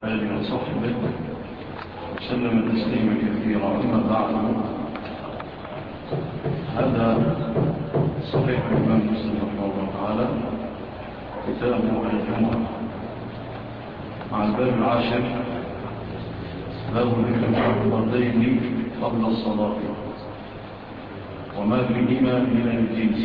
آله وصحبه وسلم تسليما كثيرا. أما بعد، هذا صحيح الإمام مسلم رحمه الله تعالى كتاب الجمعة مع الباب العاشر، باب ذكر الفرضين قبل الصلاة وما فيهما من الجنس.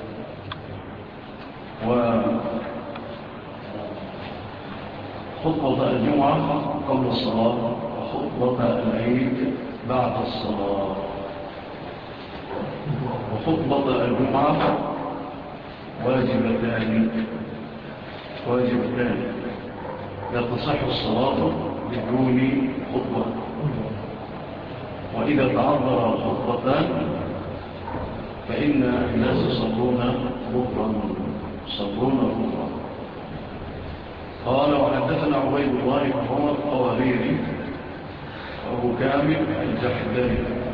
وخطبة الجمعة قبل الصلاة وخطبة العيد بعد الصلاة. وخطبة الجمعة واجبتان لا تصح الصلاة بدون خطبة، وإذا تعذر الخطبتان فإن الناس يصلون بكرا. قال: وحدثنا عبيد الله بن عمر الطواريري وأبو كامل الجحدري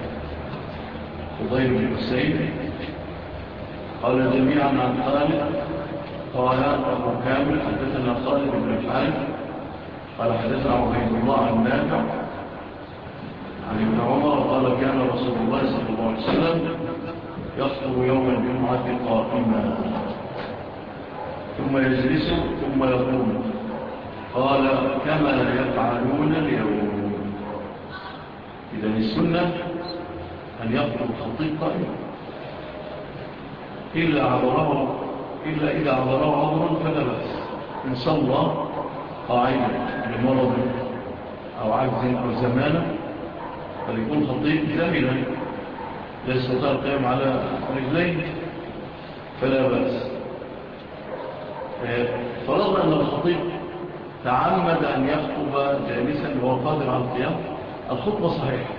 فضيل بن حسين قال جميعا عن خالد. قال أبو كامل: حدثنا خالد بن الحارث قال حدثنا عبيد الله عن نافع عن ابن عمر قال: كان رسول الله صلى الله عليه وسلم يخطب يوم الجمعة قائما ثم يجلس ثم يقوم. قال: كما يفعلون اليوم. إذن السنة أن يخطب الخطيب قائما، إلا إذا عبره عذر فلا بأس. إن صلى قاعدا لمرض أو عجز أو زمانه فليكون خطيب زمنا لا يستطيع القيام على رجلين فلا بأس. فرضنا أن الخطيب تعمد أن يخطب جالسا وهو قادر على القيام، الخطبة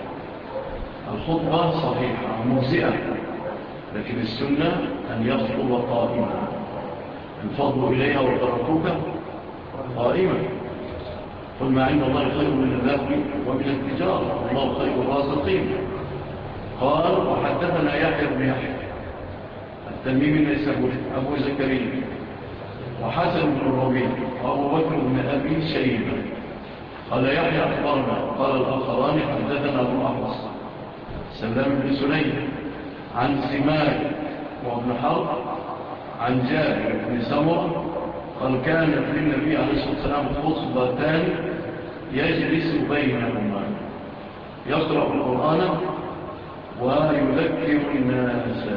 صحيحة مجزئة، لكن السنة أن يخطب قائما. الفضل إليها والتركوك قائما. قل ما عند الله خير من اللهو ومن التجارة والله خير الرازقين. قال: وحدثنا يحيى بن يحيى التميمي النيسابوري أبو زكريا وحسن بن الربيع وأبو بكر بن أبي شيبة قال يحيى أخبرنا. قال الآخران: حدثنا أبو الأحوص سلام بن سليم عن سماك وابن حرب عن جابر بن سمرة قال: كانت للنبي عليه الصلاة والسلام خطبتان يجلس بينهما يقرأ القرآن ويذكر الناس.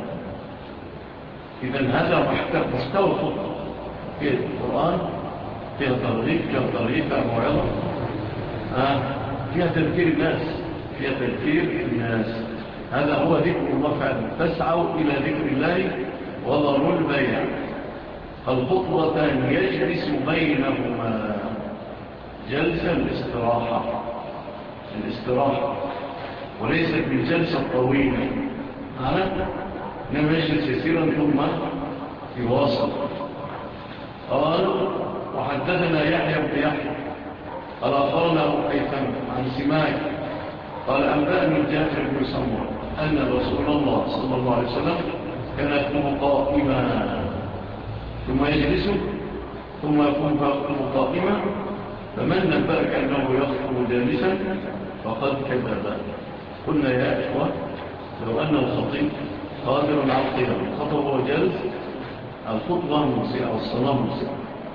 إذن هذا مستوى الخطبة في القرآن، فيها ترغيب، فيها موعظة، فيها تذكير الناس. هذا هو ذكر الله فعلا. تسعوا إلى ذكر الله وذروا البيع. الخطبتان يجلس بينهما جلسة الاستراحة وليست بالجلسة الطويلة، إنما يجلس يسيرا ثم يواصل. قال: وحدثنا يحيى بن يحيى قال أخبرنا أبو حيثم عن سماك قال: أنبأني جابر بن سمرة أن رسول الله صلى الله عليه وسلم كان يخطب قائما ثم يجلس ثم يقوم فيخطب قائما، فمن نبأك أنه يخطب جالسا فقد كذب. قلنا يا إخوة، لو أن الخطيب قادر على القيام خطب وجلس الخطبة مسيئة والصلاة مسيئة.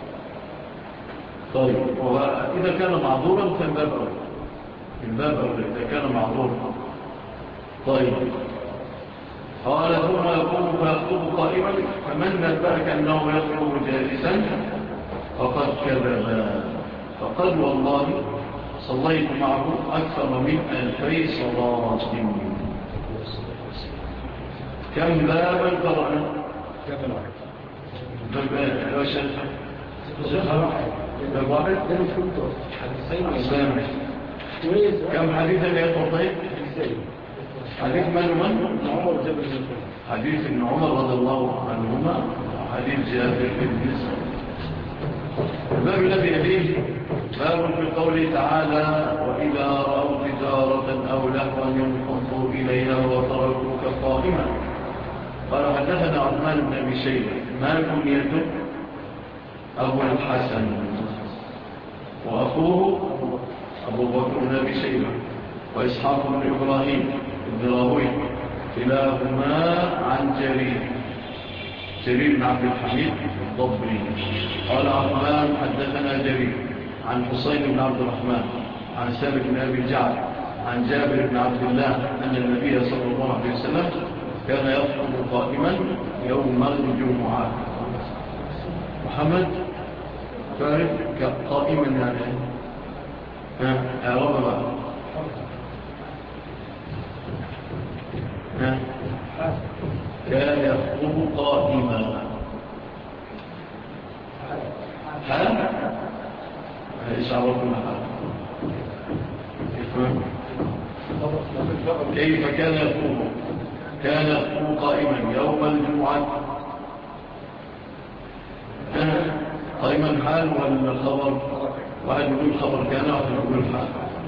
طيب، وإذا كان معذورا فالباب أولى إذا كان معذورا. طيب، قال: ثم يقوم فيخطب قائما، فمن نبأك أنه يخطب جالسا فقد كذب. فقد والله صليت معه أكثر من 2000 صلاة. كم بابا قرأنا؟ كم حديثا يا طيب؟ حديث من؟ حديث ابن عمر رضي الله عنهما وحديث جابر بن سمرة. الباب الذي يليه باب في قوله تعالى: وإذا رأوا تجارة أو لهوا ينفضوا إليها وتركوك قائما. قال: حدثنا عثمان بن أبي شيبة ما كنيته؟ أبو الحسن وأخوه أبو بكر بن أبي شيبة وإسحاق بن إبراهيم بن راهويه كلاهما عن جرير بن عبد الحميد الضبي. قال عثمان حدثنا جرير عن حسين بن عبد الرحمن عن سالم بن أبي الجعد عن جابر بن عبد الله أن النبي صلى الله عليه وسلم كان يخطب قائما يوم الجمعة. محمد فارق قائما يعني يا رب بقى كان يخطب قائما إيش عرفنا كيف كان يخطب؟ كان يخطب قائما يوم الجمعة. قائما حال ولا خبر؟ واحد يقول خبر كان واحد يقول حال.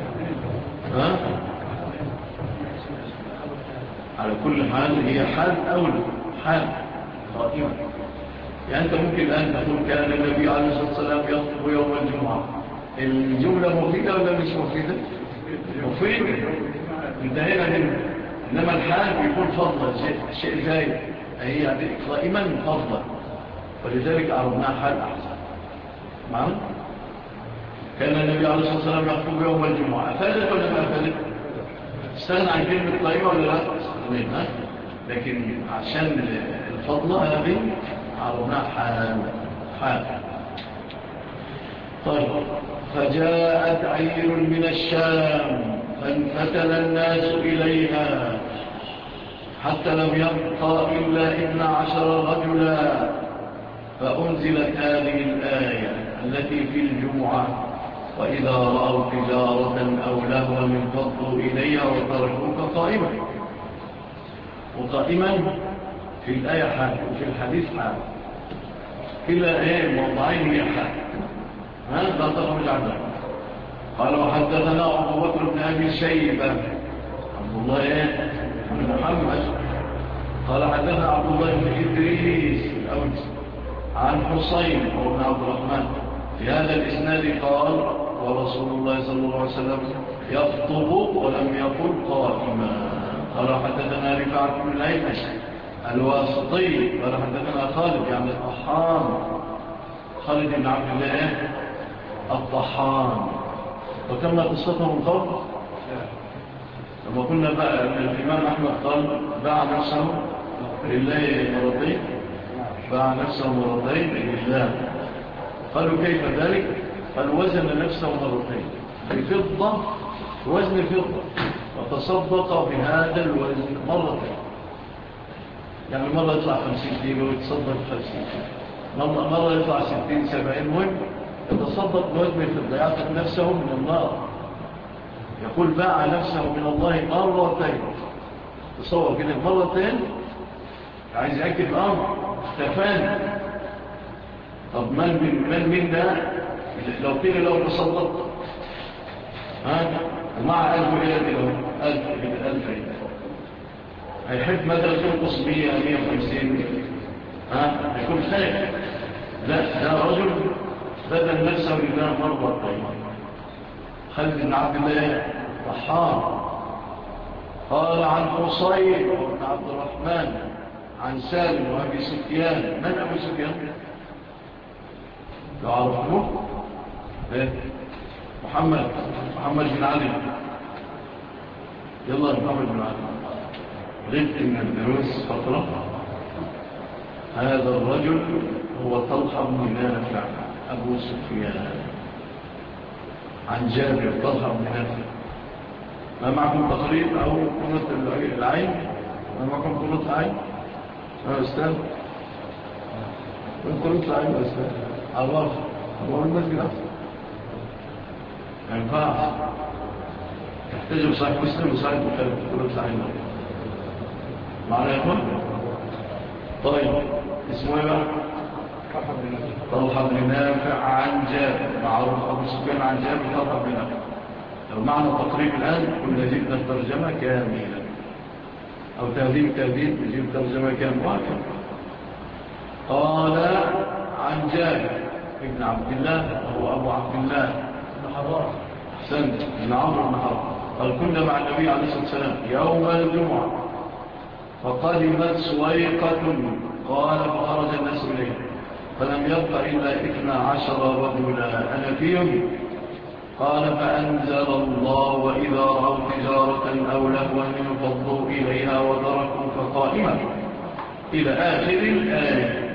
على كل حال هي حال أولى حال قائمة. يعني أنت ممكن الآن تقول كان النبي عليه الصلاة والسلام يخطب يوم الجمعة. الجملة مفيدة ولا مش مفيدة؟ مفيدة انتهينا منه. إنما الحال بيكون فضلا شيء زايد هي قائما فضلا ولذلك عرضناها حال أحسن. معنا؟ كان النبي عليه الصلاة والسلام يخطب يوم الجمعة. أفادت ولا ما أفادت؟ استغنى عن كلمة قائمة ولا لا؟ استغنى. لكن عشان الفضلة هذه عرضناها حال. طيب فجاءت عير من الشام فانفتل الناس إليها حتى لم يبقى إلا 12 رجلا فأنزلت هذه الآية التي في الجمعة وإذا رأوا تجارة أو لهوا انفضوا إليها وتركوك قائما. وقائما في الآية حال وفي الحديث حال كلا موضعين هي حال لا تخرج عنها. قال وحدثنا أبو بكر بن أبي شيبة عبد الله بن محمد قال حدثنا عبد الله بن إدريس الأوس عن حسين بن عبد الرحمن في هذا الإسناد قال ورسول الله صلى الله عليه وسلم يخطب ولم يقل قائما. قال حدثنا رفاعة بن الأيمش الواسطي قال حدثنا خالد يعني الطحان خالد بن عبد الله الطحان. وكما قصته من قبل لما قلنا بقى الإمام أحمد قال باع نفسه لله مرتين باع نفسه مرتين لله. قالوا كيف ذلك؟ قال وزن نفسه مرتين بفضة وزن فضة وتصدق بهذا الوزن مرتين. يعني مرة يطلع 50 كيلو ويتصدق 50 مرة يطلع 60-70 مهم يتصدق بوزن الفضة يعطف نفسه من النار. يقول باع نفسه من الله مرتين. تصور كده مرتين عايز يأكد الأمر استفان. طب من ده لو قيل له تصدق ومع 1000 إلى 1000 هيحب مثلا تنقص 100-150 هيكون خير. لا ده رجل بدل نفسه لله مرتين. خالد بن عبد الله طحان قال عن حسين بن عبد الرحمن عن سالم وأبي سفيان. من أبو سفيان؟ لو عرفناه محمد بن علي. يلا محمد بن علي غبت من الدروس فترة. هذا الرجل هو طلحة بن نافع أبو سفيان عن جابر. طلحة بن نافع ما معكم تقريب أو قناة العين؟ ما معكم قناة العين؟ أستاذ قناة العين أستاذ عراف هو المسجد أحسن ما ينفعش تحتاج بصحيح مسلم وصحيح بخاري قناة العين معنا يا أخوان؟ طيب اسمه ايه بقى؟ طلحة بن نافع عن جابر. معروف أبو سفيان عن جابر طلحة بن نافع. لو معنى تقريب الآن كنا جبنا الترجمة كاملة أو تهذيب نجيب ترجمة كاملة. قال عن جابر ابن عبد الله وهو أبو عبد الله أحسنت بن عمرو بن حرام قال كنا مع النبي عليه الصلاة والسلام يوم الجمعة فقدمت سويقة قال فخرج الناس إليه فلم يبق إلا 12 رجلا أنا فيهم قال فأنزل الله وإذا رأوا تجارة أو لهوا انفضوا إليها وتركوك قائما إلى آخر الآية.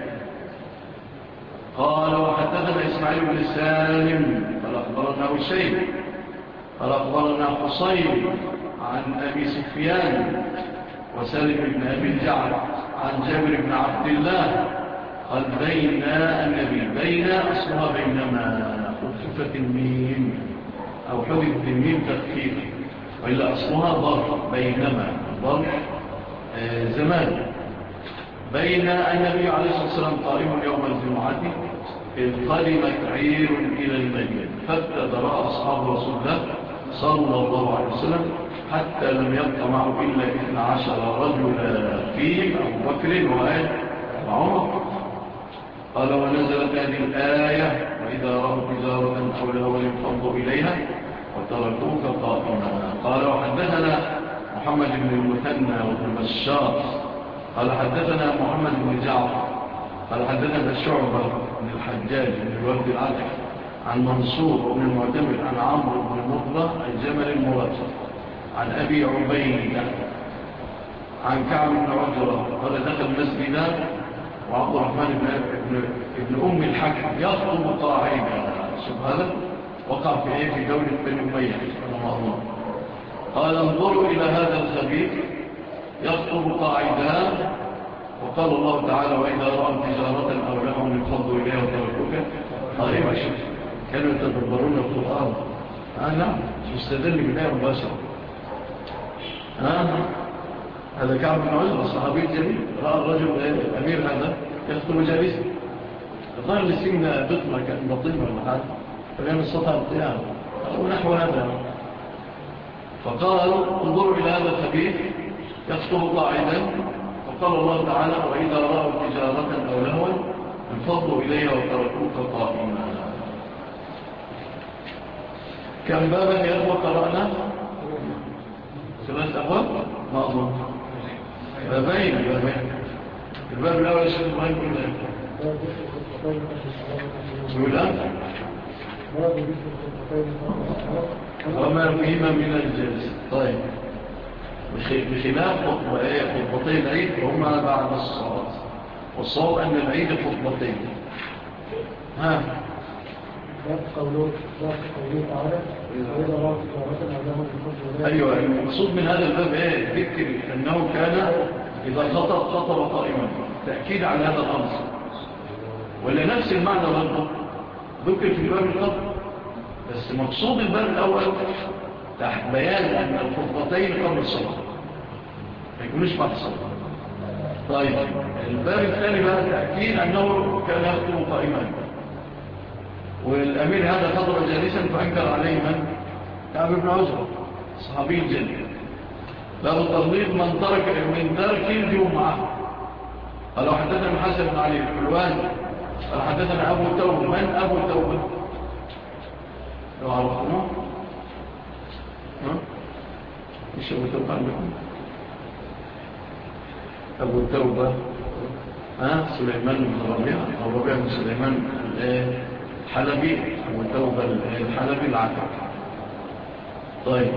قال وحدثنا إسماعيل بن سالم قال أخبرنا وشيء قال أخبرنا حصين عن أبي سفيان وسالم بن أبي الجعد عن جابر بن عبد الله قال بين النبي بين أصلها بينما خففت الميم أو حذفت الميم تخفيف وإلا أصلها ضرب بينما ضرب زمان بين النبي عليه الصلاة والسلام قائم يوم الجمعة إذ قدمت عير إلى المدينة فابتدر أصحاب رسول الله صلى الله عليه وسلم حتى لم يبق معه إلا 12 رجلا فيهم أبو بكر وعمر. قال ونزلت هذه الآية وإذا رأوا تجارة أو لهوا انفضوا إليها وتركوك قائما. قال وحدثنا محمد بن المثنى وابن بشار قال حدثنا محمد بن جعفر قال حدثنا شعبة بن الحجاج بن الورد العتك عن منصور بن المعتمر عن عمرو بن مضرة الجمل المراد عن أبي عبيدة عن كعب بن عجرة قال دخل مسجدا وعبد الرحمن بن أم الحكم يخطب قاعدة. شوف هذا وقع في إيه في دولة بني أمية رحمه الله. قال انظروا إلى هذا الخبيث يخطب قاعدة وقال الله تعالى وإذا رأوا تجارة أو لهم انفضوا إليها وتركوك قائما. شوف كانوا يتدبرون القرآن نعم يستدل بالآية مباشرة. هذا كعب بن عجرة الصحابي الجليل رأى الرجل الأمير هذا يخطب جالسا الظاهر للسين بطمة كان بطيمة ولا حاجة فلان السطح القيام ونحو هذا. فقالوا انظروا إلى هذا الخبيث يخطب قاعدا وقال الله تعالى وإذا رأوا تجارة أو لهوا انفضوا إليها وتركوك قائما. كم بابا يا أخوة قرأنا 3 أبواب ما أظن بابين الباب الأول الشيخ إبراهيم يقول وما فيهما من الجلس. طيب بخلاف خطبتي العيد وهما بعد الصلاة والصواب أن العيد خطبتين. قوله تعالى أيوة المقصود من هذا الباب ذكر أنه كان إذا خطب قائما تأكيد على هذا الأمر ولا نفس المعنى برضه ذكر في الباب القبل بس مقصود الباب الأول تحت بيان أن الخطبتين قبل الصلاة ما يكونوش بعد الصلاة. طيب الباب الثاني بقى تأكيد أنه كان يخطب قائما والأمير هذا خطب جالسا فأنكر عليه من؟ كعب بن عجرة صحابي الجنة له التغليظ من ترك الجمعة. قالوا حدثنا الحسن بن علي الحلوان قال حدثنا أبو توبة. من أبو توبة؟ لو عرفتموه إيش أبو توبة عندكم؟ أبو توبة سليمان بن ربيع أو ربيع بن سليمان الحلبي أبو توبة الحلبي العتك. طيب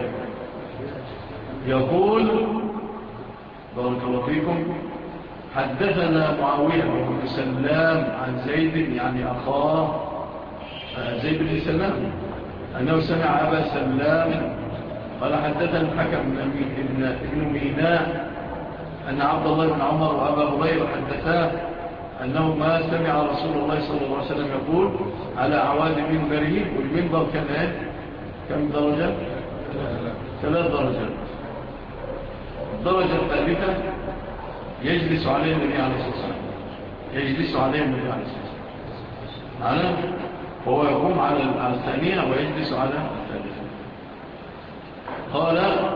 يقول بارك الله فيكم حدثنا معاوية بن سلام عن زيد يعني أخاه زيد بن سلام أنه سمع أبا سلام قال حدثنا الحكم ابن ميناء أن عبد الله بن عمر وأبا هريرة حدثاه أنه ما سمع رسول الله صلى الله عليه وسلم يقول على أعواد منبره والمنبر كان كم درجة؟ 3 درجات. الدرجة الثالثة يجلس عليه النبي عليه الصلاة والسلام يجلس عليه النبي عليه الصلاة والسلام وهو يقوم على الثانية ويجلس على الثالثة. قال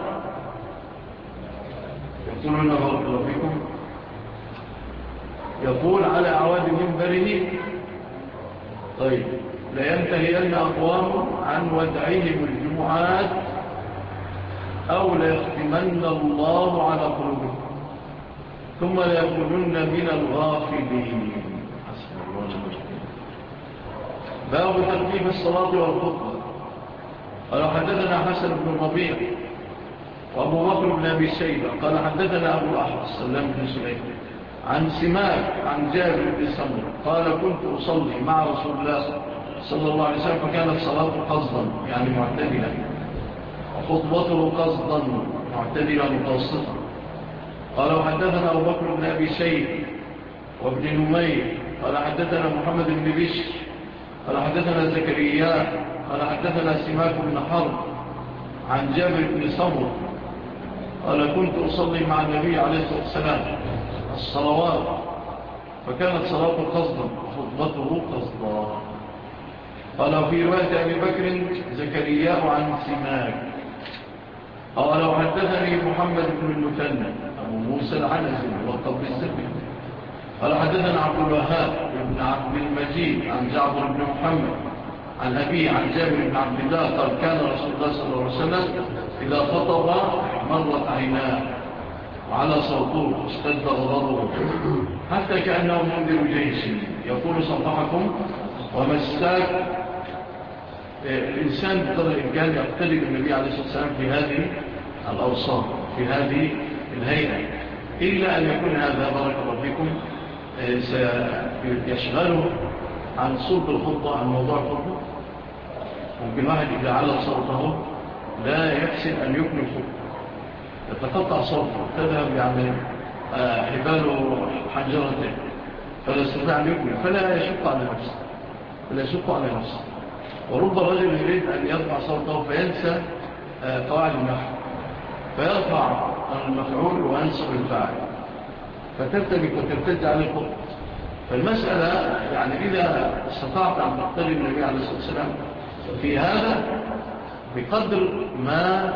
يقولون بارك الله فيكم يقول على أعواد منبره. طيب لينتهين أقوام عن ودعهم الجمعات أو ليختمن الله على قلوبهم ثم ليكونن من الغافلين. حسن الله ونعم. باب ترتيب الصلاة والخطبة. قال حدثنا حسن بن الربيع وأبو بكر بن أبي شيبة قال حدثنا أبو الأحوص سلام بن سليم عن سماك عن جابر بن سمرة قال كنت أصلي مع رسول الله صلى الله عليه وسلم فكانت صلاته قصدا يعني معتدلة وخطبته قصدا معتدلة متوسطة. قال وحدثنا أبو بكر بن أبي شيبة وابن نمير قال حدثنا محمد بن بشر قال حدثنا زكريا قال حدثنا سماك بن حرب عن جابر بن سمرة قال كنت أصلي مع النبي عليه الصلاة والسلام الصلوات فكانت صلاته قصدا وخطبته قصدا. قال في رواية أبي بكر زكريا عن سماك قال وحدثني محمد بن المثنى أبو موسى العنزي وقب السبي قال حدثنا عبد الوهاب بن عبد المجيد عن جعفر بن محمد عن أبي عن جابر بن عبد الله قال كان رسول الله صلى الله عليه وسلم إذا خطب مرت عيناه وعلى صوته اشتد غضبه حتى كأنه منذر جيش يقول صبحكم ومساك. الإنسان بقدر الإمكان يقتدي بالنبي عليه الصلاة والسلام في هذه الأوصاف في هذه الهيئة إلا أن يكون هذا بارك الله فيكم سيشغله عن صلب الخطة عن موضوع الخطة. ممكن واحد إذا على صوته لا يحسن أن يكمل الخطة يتقطع صوته تذهب يعني حباله حنجرته فلا يستطيع أن يكمل فلا يشق على نفسه ورب رجل يريد أن يرفع صوته فينسى قواعد النحو فيرفع المفعول وينصب الفاعل فترتبك وترتج على الخطة. فالمسألة يعني إذا استطعت أن تقتدي النبي عليه الصلاة والسلام في هذا بقدر ما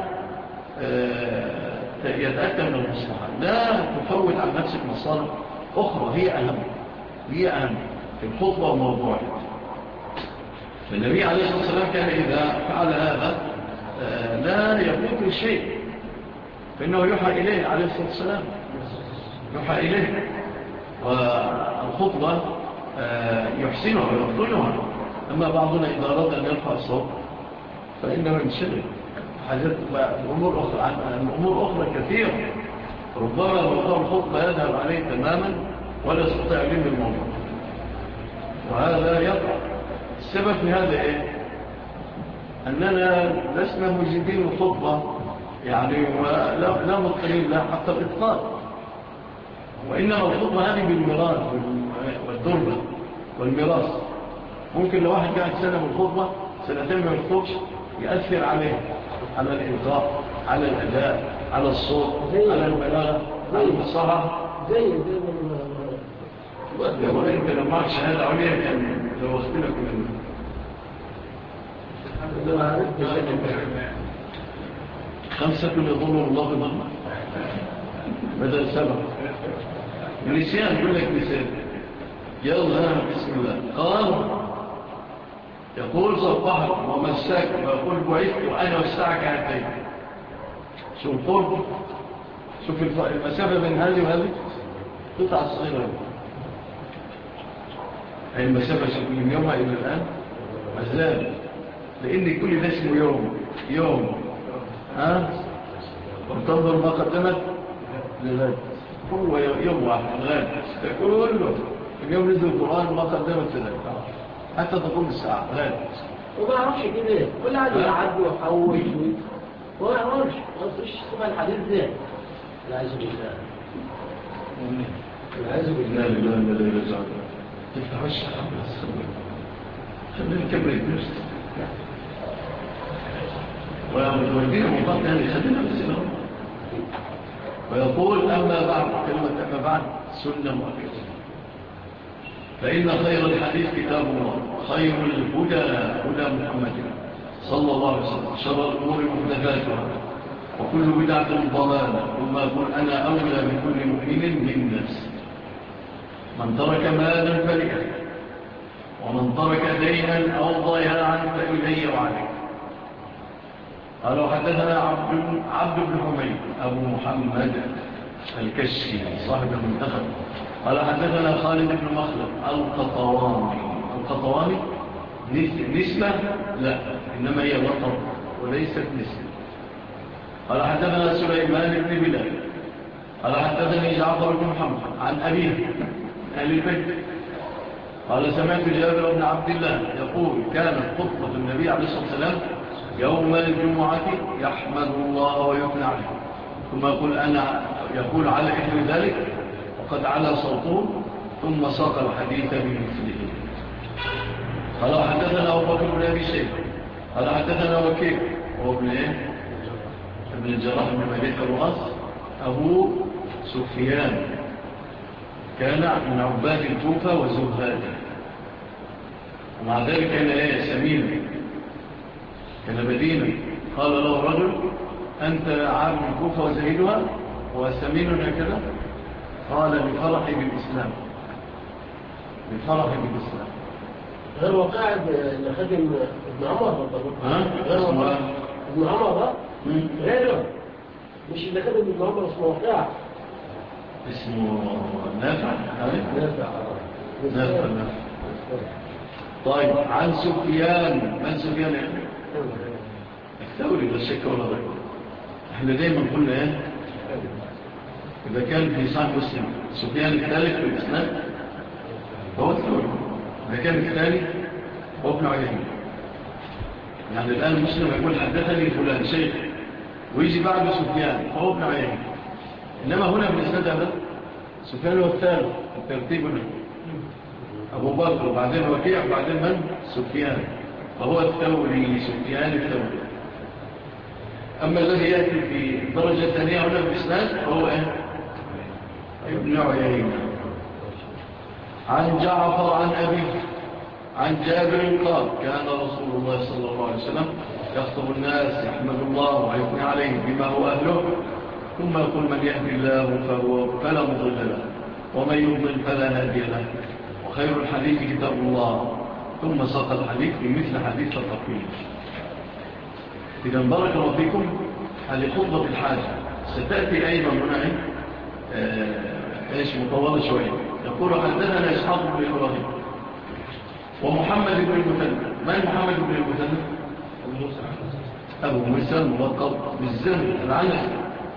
يتأتى من المصلحة لا تفوت عن نفسك مصالح أخرى هي أهم في الخطبة وموضوعها. فالنبي عليه الصلاة والسلام كان إذا فعل هذا لا يفوت شيء فإنه يوحى إليه عليه الصلاة والسلام يوحى إليه والخطبة يحسنها ويبطلها. أما بعضنا إذا أراد أن يرفع الصوت فإنه ينشغل حاجات الأمور أخرى كثيرة ربما موضوع الخطبة يذهب عليه تماما ولا يستطيع لهم الموضوع وهذا يقع. السبب في هذا إيه؟ أننا لسنا مجيبين الخطبة يعني لا مطلعين لا حتى الإطلاق وإنما الخطبة هذه بالميراث والدربة والميراث. ممكن لو واحد قاعد سنة من الخطبة سنتين ما يخطبش يأثر عليه على الإلقاء على الأداء على الصوت على البلاغة على الفصاحة زي انت لو معك شهادة عليا كان لو اختلك منه خمسة يظن الله بضمه بدل سبع النسيان يقول لك نسيان يلا بسم الله قال يقول صبحك ومساك ويقول بعثت وأنا والساعة كهاتين. شوف القرب شوف المسافة بين هذه وهذه قطعة صغيرة هي المسافة من يومها إلى الآن مازال لأن كل ده اسمه يوم وتنظر ما قدمت للغد هو يوم واحد الغد كله اليوم نزل القرآن ما قدمت للغد حتى تقوم الساعة غد وما يعرفش كده كل عادي يعد ويحوش وما يعرفش اسمها الحديث ده العزو بالله العزو بالله لله لا يرجع تفتح الشعب خلينا نكمل الدرس ويودينا مطاق يعني خلينا بسنا ويقول أما بعد كلمة أما بعد سنة مؤكدة فإن خير الحديث كتاب الله خير الهدى هدى محمد صلى الله عليه وسلم شر الأمور محدثاتها وكل بدعة ضلالة ثم أقول أنا أولى بكل مؤمن من نفسه من ترك مالا فلأهله ومن ترك دينا أو ضياعا فإلي وعليك. قال وحدثنا عبد بن حميد أبو محمد الكشي صاحب المنتخب قال حدثنا خالد بن مخلد القطواني نسبة لا إنما هي لقب وليست نسبة. قال حدثنا سليمان بن بلال قال حدثني جعفر بن محمد عن أبيه أهل البيت قال سمعت جابر بن عبد الله يقول كانت خطبة النبي عليه الصلاة والسلام يوم الجمعة يحمد الله ويثنى عليه ثم يقول على إثر ذلك وقد على صوته ثم ساق الحديث بمثله. قال حدثنا أبو بكر بن أبي شيبة قال حدثنا وكيع وهو ابن إيه؟ ابن الجراح بن مليك الرؤاس أبو سفيان كان من عباد الكوفة وزهادها ومع ذلك كان إيه سمين كان بدينا. قال له رجل أنت عالم الكوفة وزهيدها وسمين هكذا؟ قال بفرحي بالإسلام غير وقاعد اللي خدم ابن عمر غير ابن عمر غيره مش اللي خدم ابن عمر اسمه وقاع اسمه نافع. طيب عن سفيان من سفيان يعني الثوري لا شك ولا ريب. احنا دايما قلنا ايه اذا كان في صحيح مسلم سفيان الثالث في الاسناد فهو الثوري، إذا كان الثاني هو ابن عيينة. يعني الآن مسلم يقول حدثني فلان شيخ ويجي بعد سفيان فهو ابن عيينة، إنما هنا في الإسناد هذا سفيان هو الثالث الترتيب هنا أبو بكر وبعدين وكيع وبعدين من؟ سفيان، فهو الثوري سفيان الثوري. أما الذي يأتي في درجة ثانية هنا في الإسناد فهو إيه؟ ابن عيينة. عن جعفر عن أبيه عن جابر قال كان رسول الله صلى الله عليه وسلم يخطب الناس يحمد الله ويثني عليه بما هو أهله ثم يقول من يهدي الله فلا مضل له ومن يضلل فلا هادي له وخير الحديث كتاب الله ثم ساق الحديث بمثل حديث التقويم. إذا بارك الله فيكم. هذه خطبة الحاجة ستأتي أيضا هنا إيش مطولة شوية. يقول حدثنا إسحاق بن إبراهيم ومحمد بن المثنى. من محمد بن المثنى؟ أبو موسى الملقب بالزهر العنزي.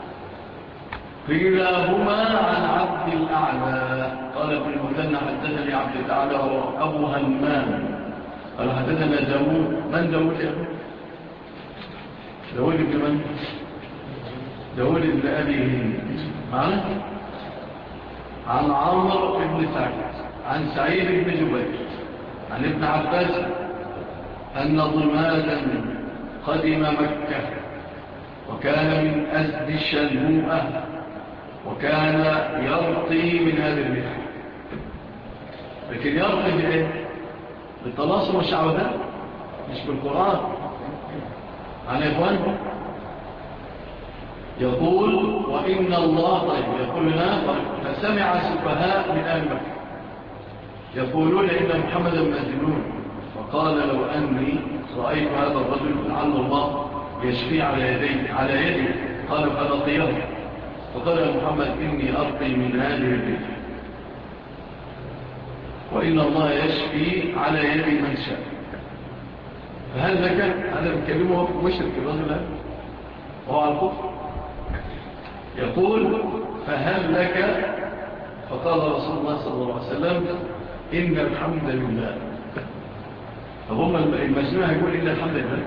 كلاهما عن عبد الأعلى. قال ابن المثنى حدثني عبد الأعلى وأبو همام قال حدثنا داود. من داود يا أبو؟ داود بن من؟ داود بن أبي هند معنا عن عمرو بن سعيد عن سعيد بن جبير عن ابن عباس أن ضمادا قدم مكة وكان من أسد الشنوءة وكان يرقي من هذا الريح. لكن يرقي بإيه؟ بالطلاسم والشعوذات مش بالقرآن. عن إخوان يقول وإن الله طيب يقول لنا فسمع سفهاء من أهل مكة يقولون إن محمدا مجنون فقال لو أني رأيت هذا الرجل لعل الله يشفي على يدي قالوا فلقيه فقال يا محمد إني أرقي من هذه الريح وإن الله يشفي على يد من شاء. فهل لك هذا بكلمه مشرك الرجل هذا وهو على الكفر يقول فهل لك فقال رسول الله صلى الله عليه وسلم إن الحمد لله. فهم المجنون يقول إن الحمد لله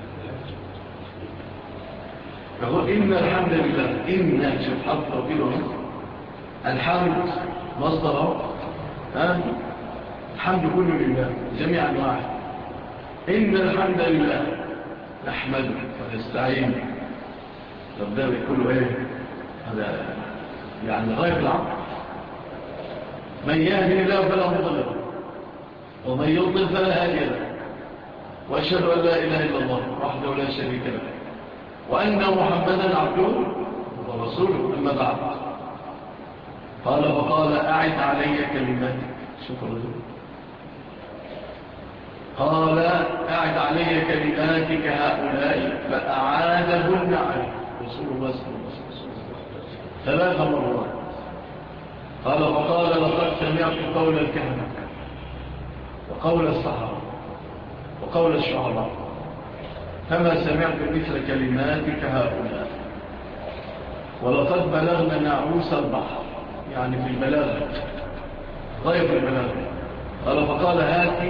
يقول إن الحمد لله إن شوف حرف توكيد الحمد مصدره الحمد كله لله جميع أنواعه. إن الحمد لله نحمده ونستعين. طب ده كله إيه هذا يعني غاية العقل. من يهدي الله فلا مضل له ومن يضلل فلا هادي له وأشهد أن لا إله إلا الله وحده لا شريك له وأن محمدا عبده ورسوله. أما بعد قال وقال أعد علي كلماتك. شوف الرجل قال أعد علي كلماتك هؤلاء فأعادهن عليه رسول الله صلى الله عليه وسلم 3 مرات. قال فقال لقد سمعت قول الكهنة وقول السحرة وقول الشعراء فما سمعت مثل كلماتك هؤلاء ولقد بلغنا نعوس البحر، يعني في البلاغة غير في البلاغة. قال فقال هاتي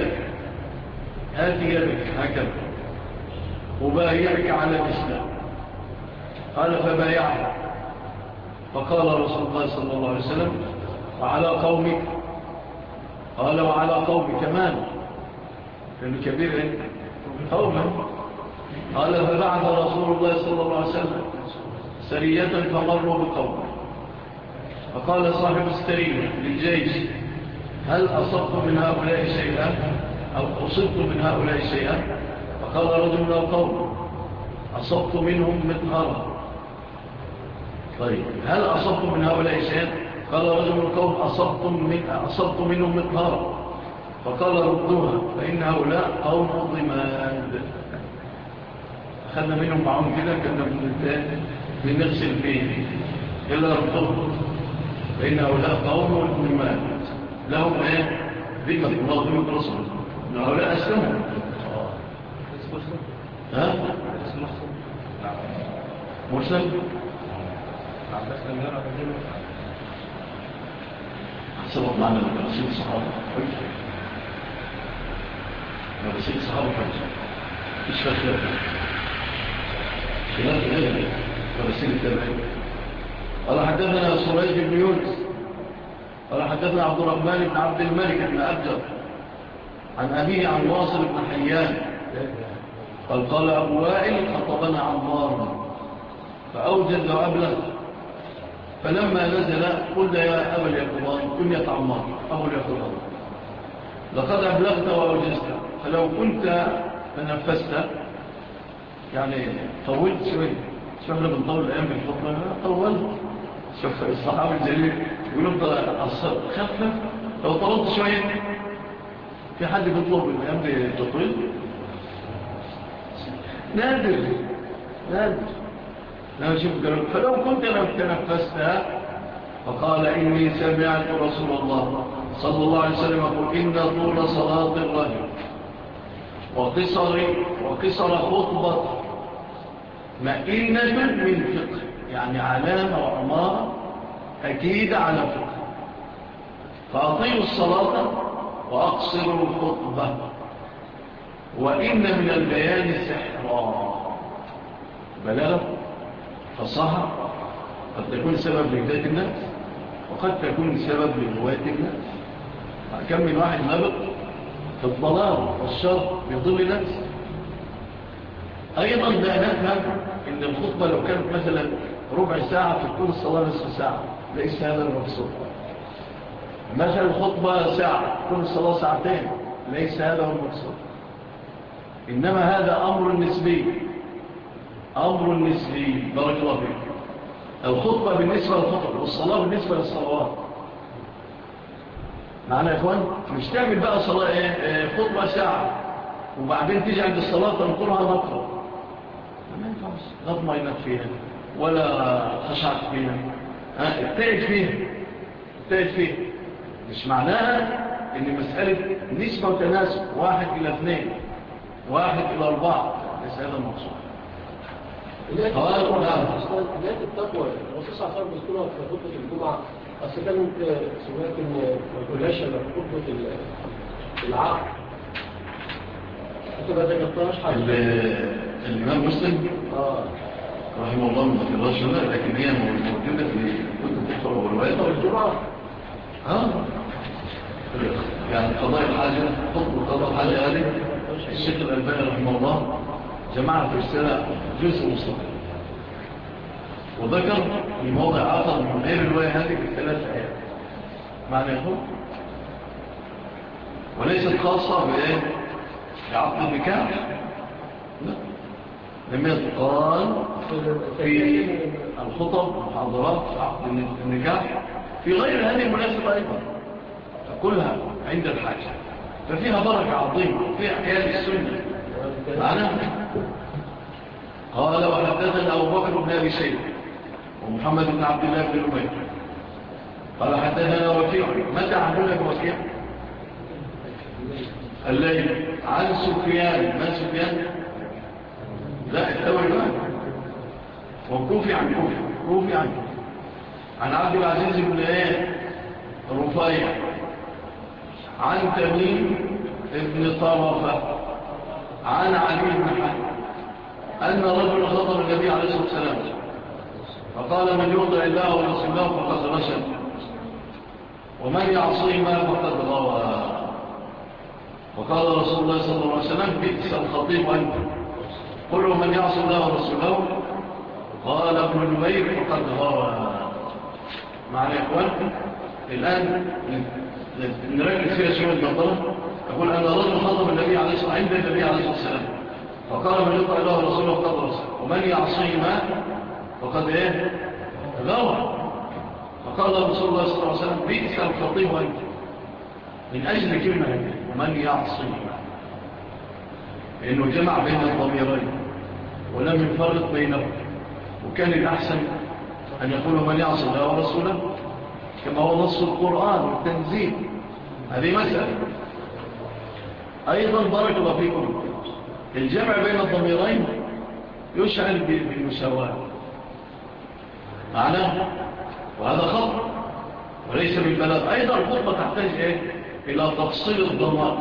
يدك هكذا أبايعك على الإسلام. قال فبايعه. فقال رسول الله صلى الله عليه وسلم وعلى قومك؟ قال وعلى قومك كمان، لأنه كبير قوما. قال فبعث رسول الله صلى الله عليه وسلم سرية فمروا بقوم، فقال صاحب السرية للجيش هل أصبت من هؤلاء شيئا أو أصبت من هؤلاء شيئا؟ فقال رجل من القوم أصبت منهم مطهرا. طيب هل أصبت من هؤلاء شيئا؟ قال رجل من القوم أصبت منهم مطهرا. فقال ردوها فإن هؤلاء قوم ضماد. أخذنا منهم معهم كده كنا بنغسل فيه إلا ردوها فإن هؤلاء قوم ضماد لهم ذمة الله ذمة رسول إن هؤلاء أسلموا. ها؟ مسلم؟ سبق معنا رسول الصحابة رسول الصحابة إيش فخلاف خلاف غير ورسول التابعين. قال حدثنا سريج بن يونس قال حدثنا عبد الرحمن بن عبد الملك بن أبجر عن أبيه عن واصل بن حيان قال أبو وائل خطبنا عمار فأوجز وأبلغ فلما نزل قلنا يا أبا اليقظان كنية عمار أبو اليقظان لقد أبلغت وأوجزت فلو كنت تنفست يعني طولت شوية. شوف احنا بنطول الأيام في الخطبة طولت. شوف الصحابة الجليل يقولون خفف لو طولت شوية. في حد بيطلب الأيام بتطويل نادر لا شوف فلو كنت لم تنفستها. فقال إني سمعت رسول الله صلى الله عليه وسلم يقول إن طول صلاة الرجل وقصر خطبة مئنة من فقه، يعني علامة وأمارة أكيد على فقه. فأطيلوا الصلاة وأقصروا الخطبة وإن من البيان سحرا. بلاغة فصاحة قد تكون سبب لهداية الناس وقد تكون سبب لغواية الناس. كم من واحد نبق في الضلال والشر يضل الناس. أيضا لا نفهم إن الخطبة لو كانت مثلا ربع ساعة فتكون الصلاة نصف ساعة، ليس هذا المقصود. مثلا الخطبة ساعة تكون الصلاة ساعتين، ليس هذا هو المقصود. إنما هذا أمر نسبي بارك الله فيك. الخطبة بالنسبة للخطب والصلاة بالنسبة للصلوات. معنا يا إخوان مش تعمل بقى صلاة خطبة ساعة وبعدين تيجي عند الصلاة تنقرها نقرة، ما ينفعش لا تطمئنت فيها ولا خشعت فيها، ابتعد فيها. مش معناها ان مسألة نسبة وتناسب 1:2 1:4 ليس هذا المقصود. لا التقوى وتصع صار بسكولها في خطبة الجمعة أصلا كانت سمعت إن ما تقولهاش إلا في خطبة العقل. أنت ما ذكرتهاش حاجة. الإمام مسلم رحمه الله من الرجل، لكن هي موجودة في كتب تقرأ والروايات الجمعة. يعني قضاء الحاجة خطبة قضاء الحاجة هذه الشيخ الألباني رحمه الله جمعها في رسالة جزء مستقل وذكر في موضع آخر من غير الرواية هذه ب3 آيات. معنى يقول وليست خاصة بعقد النكاح، لم يتقال في الخطب محاضرات في عقد النكاح في غير هذه المناسبة أيضا، كلها عند الحاجة. ففيها بركة عظيمة فيها حكاية السنة معنا. قال وحدثنا أبو بكر بن أبي شيبة ومحمد بن عبد الله بن نمير قال حدثنا وكيع. متى عملنا بوكيع؟ الليل. عن سفيان. ما سفيان؟ لا الثوري ما وكوفي عن كوفي عن عبد العزيز بن رفيع عن تميم بن طرفة عن علي بن حاتم أن رجل خطب النبي عليه الصلاة والسلام فقال من يطع الله ورسوله فقد رشد ومن يعصيهما فقد غوى. وقال رسول الله صلى الله عليه وسلم بئس الخطيب أنت قل من يعصي الله ورسوله قال ابن نمير فقد غوى. معنى يا إخوان الآن نركز فيها شوية النظرة. يقول أن رجل خطب النبي عليه الصلاة والسلام عند النبي عليه الصلاة والسلام فقال من يطع الله ورسوله فقد رسل ومن يعصيهما فقد غوى. فقال رسول الله صلى الله عليه وسلم بئس الخطيب أنت من أجل كلمة ومن يعصيهما لأنه جمع بين الضميرين ولم يفرق بينهم. وكان الأحسن أن يقول من يعصي الله ورسوله كما هو نص القرآن والتنزيل. هذه مسألة. أيضا بارك الله فيكم الجمع بين الضميرين يشعر بالمساواة معناه وهذا خطأ وليس بالبلاغ. أيضا الخطبة تحتاج إلى تفصيل الضمائر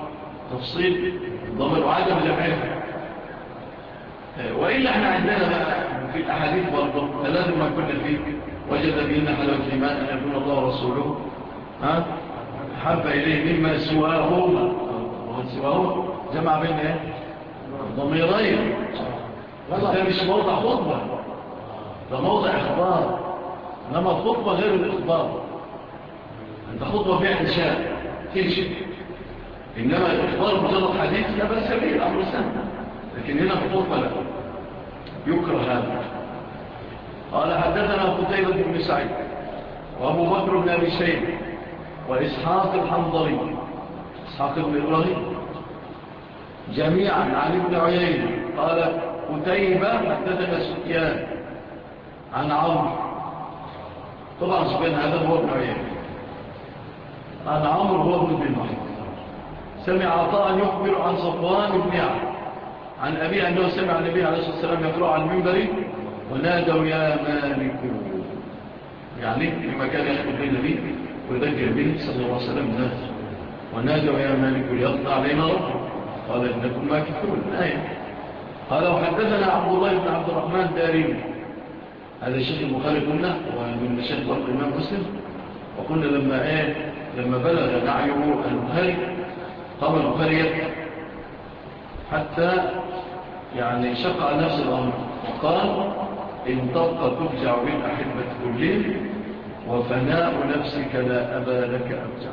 وعدم جمعها. وإلا احنا عندنا في الأحاديث برضو لازم ما كنا فيه وجد بينا حلوة الإيمان أن يكون الله ورسوله حب إليه مما سواهما سواه جمع بين ضميرين. ده مش موضع خطبة ده موضع إخبار إنما الخطبة غير الإخبار. أنت خطبة فيها إنشاء تنشئ إنما الإخبار مجرد حديث لا بأس به الأمر سهل لكن هنا الخطبة لا يكره هذا. قال حدثنا قتيبة بن سعيد وأبو بكر بن أبي شيبة وإسحاق الحنظلي إسحاق بن إبراهيم جميعا عن ابن عيينة قال قتيبة حدثنا سفيان عن عمرو. طبعا سفيان هذا هو ابن عيينة عن عمرو هو ابن بن محمد سمع عطاء يخبر عن صفوان بن يعلى عن أبي أنه سمع النبي عليه الصلاة والسلام يقرأ عن المنبر ونادوا يا مالك يعني لما كان يخبر النبي ويذكر به صلى الله عليه وسلم الناس ونادوا يا مالك ليقضى علينا ربه قال إنكم ماكثون الآية. قال وحدثنا عبد الله بن عبد الرحمن دارين هذا الشيخ البخاري قلنا ومن مشايخ الإمام مسلم وقلنا لما بلغ نعيه البخاري قام البخاري حتى يعني شق على نفس الأمر وقال إن تبقى ترجع بالأحبة كلهم وفناء نفسك لا أبا لك أرجع.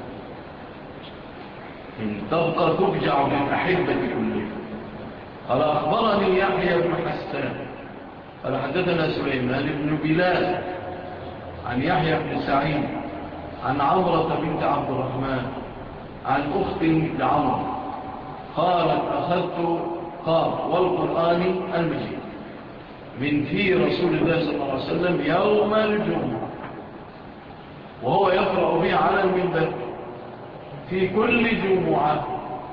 إن تبقى ترجع بالأحبة كلهم. قال أخبرني يحيى بن حسان قال حدثنا سليمان بن بلال عن يحيى بن سعيد عن عمرة بنت عبد الرحمن عن أخت لعمر قالت قال والقرآن المجيد من في رسول الله صلى الله عليه وسلم يوم الجمعة وهو يقرأ به على المنبر في كل جمعة.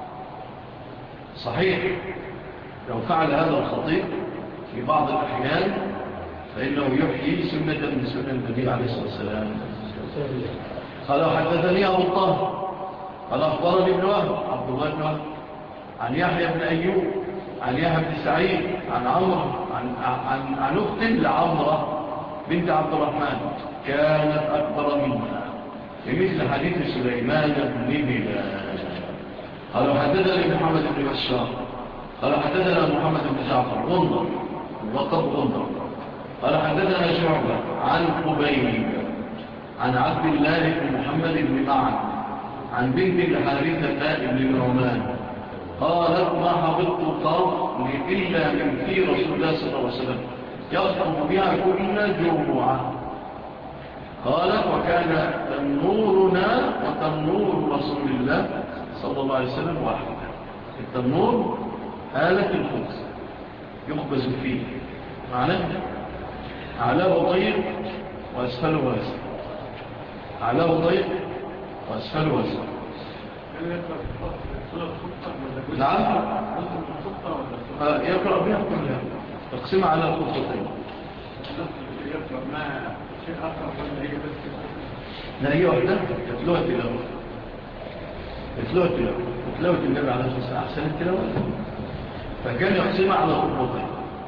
صحيح لو فعل هذا الخطيب في بعض الأحيان فإنه يحيي سنة من سنة النبي عليه الصلاة والسلام. قال حدثني أبو الطاهر قال أخبرني ابن وهب عبد الله بن وهب عن يحيى بن أيوب عن يحيى بن سعيد عن عمرو عن أخت لعمرة بنت عبد الرحمن كانت أكبر منها بمثل حديث سليمان بن بلال. قال حدثني محمد بن بشار قال حدثنا محمد بن جعفر غندر اللقب غندر قال حدثنا شعبة عن قبيل عن عبد الله بن محمد بن معن عن بنت الحارثة بن نعمان قالت ما حفظت قط إلا من في رسول الله صلى الله عليه وسلم يخطب بها كل جمعة. قالت وكان تنورنا وتنور رسول الله صلى الله عليه وسلم واحد. التنور آلة الخبز يخبز فيه، معناه أعلاه ضيق وأسفله واسع، أعلاه ضيق وأسفله واسع. نعم، يقرأ بها كلها، تقسم على الخطتين. لا، هي واحدة تتلوها تلاوة، تتلوة النبي عليه الصلاة والسلام أحسن التلاوة، فكان يقسمها على خطتين.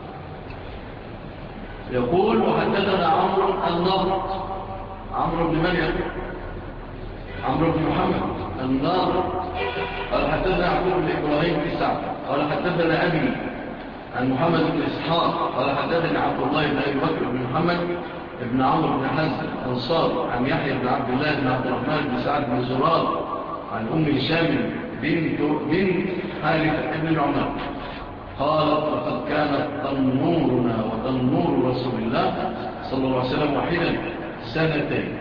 يقول وحدثنا عمرو النضر، عمرو بن مريم، عمرو بن محمد النضر قال حدثنا يعقوب بن إبراهيم بن سعد قال حدثنا أبي عن محمد بن إسحاق قال حدثنا عبد الله بن أبي بكر بن محمد بن عمرو بن حزم الأنصار عن يحيى بن عبد الله بن عبد الرحمن بن سعد بن زرار عن أم هشام بنت حارثة بن العمر قالت لقد كانت تنورنا وتنور رسول الله صلى الله عليه وسلم واحدا سنتين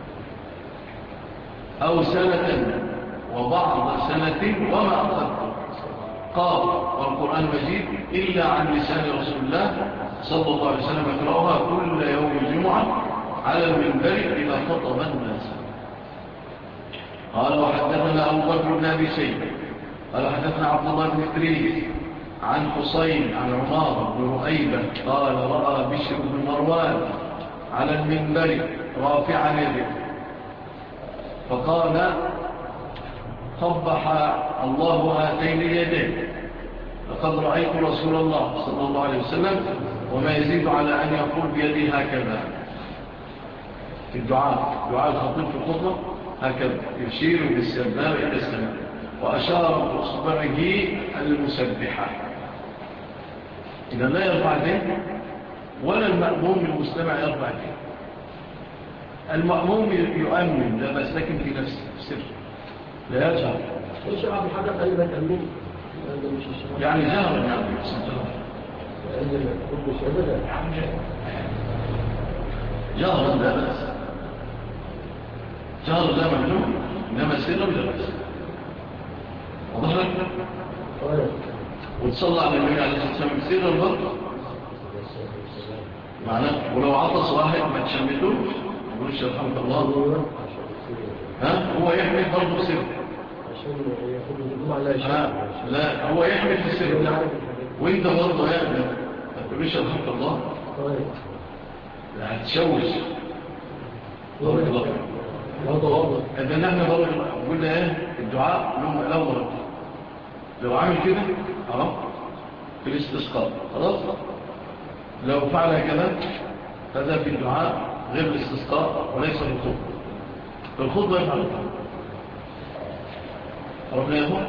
أو سنة وبعض سنة وما أخذته. قال والقرآن مجيد إلا عن لسان رسول الله صلى الله عليه وسلم يقرأها كل يوم الجمعة على المنبر إذا خطب الناس. قال وحدثنا أبو بكر بن أبي شيبة قال حدثنا عبد الله بن إدريس عن حسين عن عمار بن رؤيبة قال رأى بشر بن مروان على المنبر رافعا يده فقال قبح الله هاتين اليدين لقد رأيت رسول الله صلى الله عليه وسلم وما يزيد على أن يقول بيدي هكذا في الدعاء، دعاء الخطيب في الخطبة هكذا يشير بالسباب إلى السماء وأشار بأصبعه المسبحة. إذا لا يرفع يديه ولا المأموم المستمع يرفع يديه. المأموم يؤمن لا بس لكن في نفسه سر لا يجهر. ايش عم حدا قريبا تأمين يعني جهر جهر لا بس، جهر لا ممنوع إنما سر لا بس. واضح لك؟ وتصلى على النبي عليه الصلاة والسلام سر البر معناه ولو عطس واحد ما تشمتوش يقولش رحمة الله هو يحمل برضه سر لا هو يحمل في السر وانت برضه ما تقولش رحمة الله لا هتشوش بارك الله إذا نحن برضه قلنا الدعاء لو مرض لو عامل كده في الاستسقاء خلاص، لو فعل كذا هذا في الدعاء غير الاستسقاء وليس الخطبة. في الخطبة يفعل ربنا يقول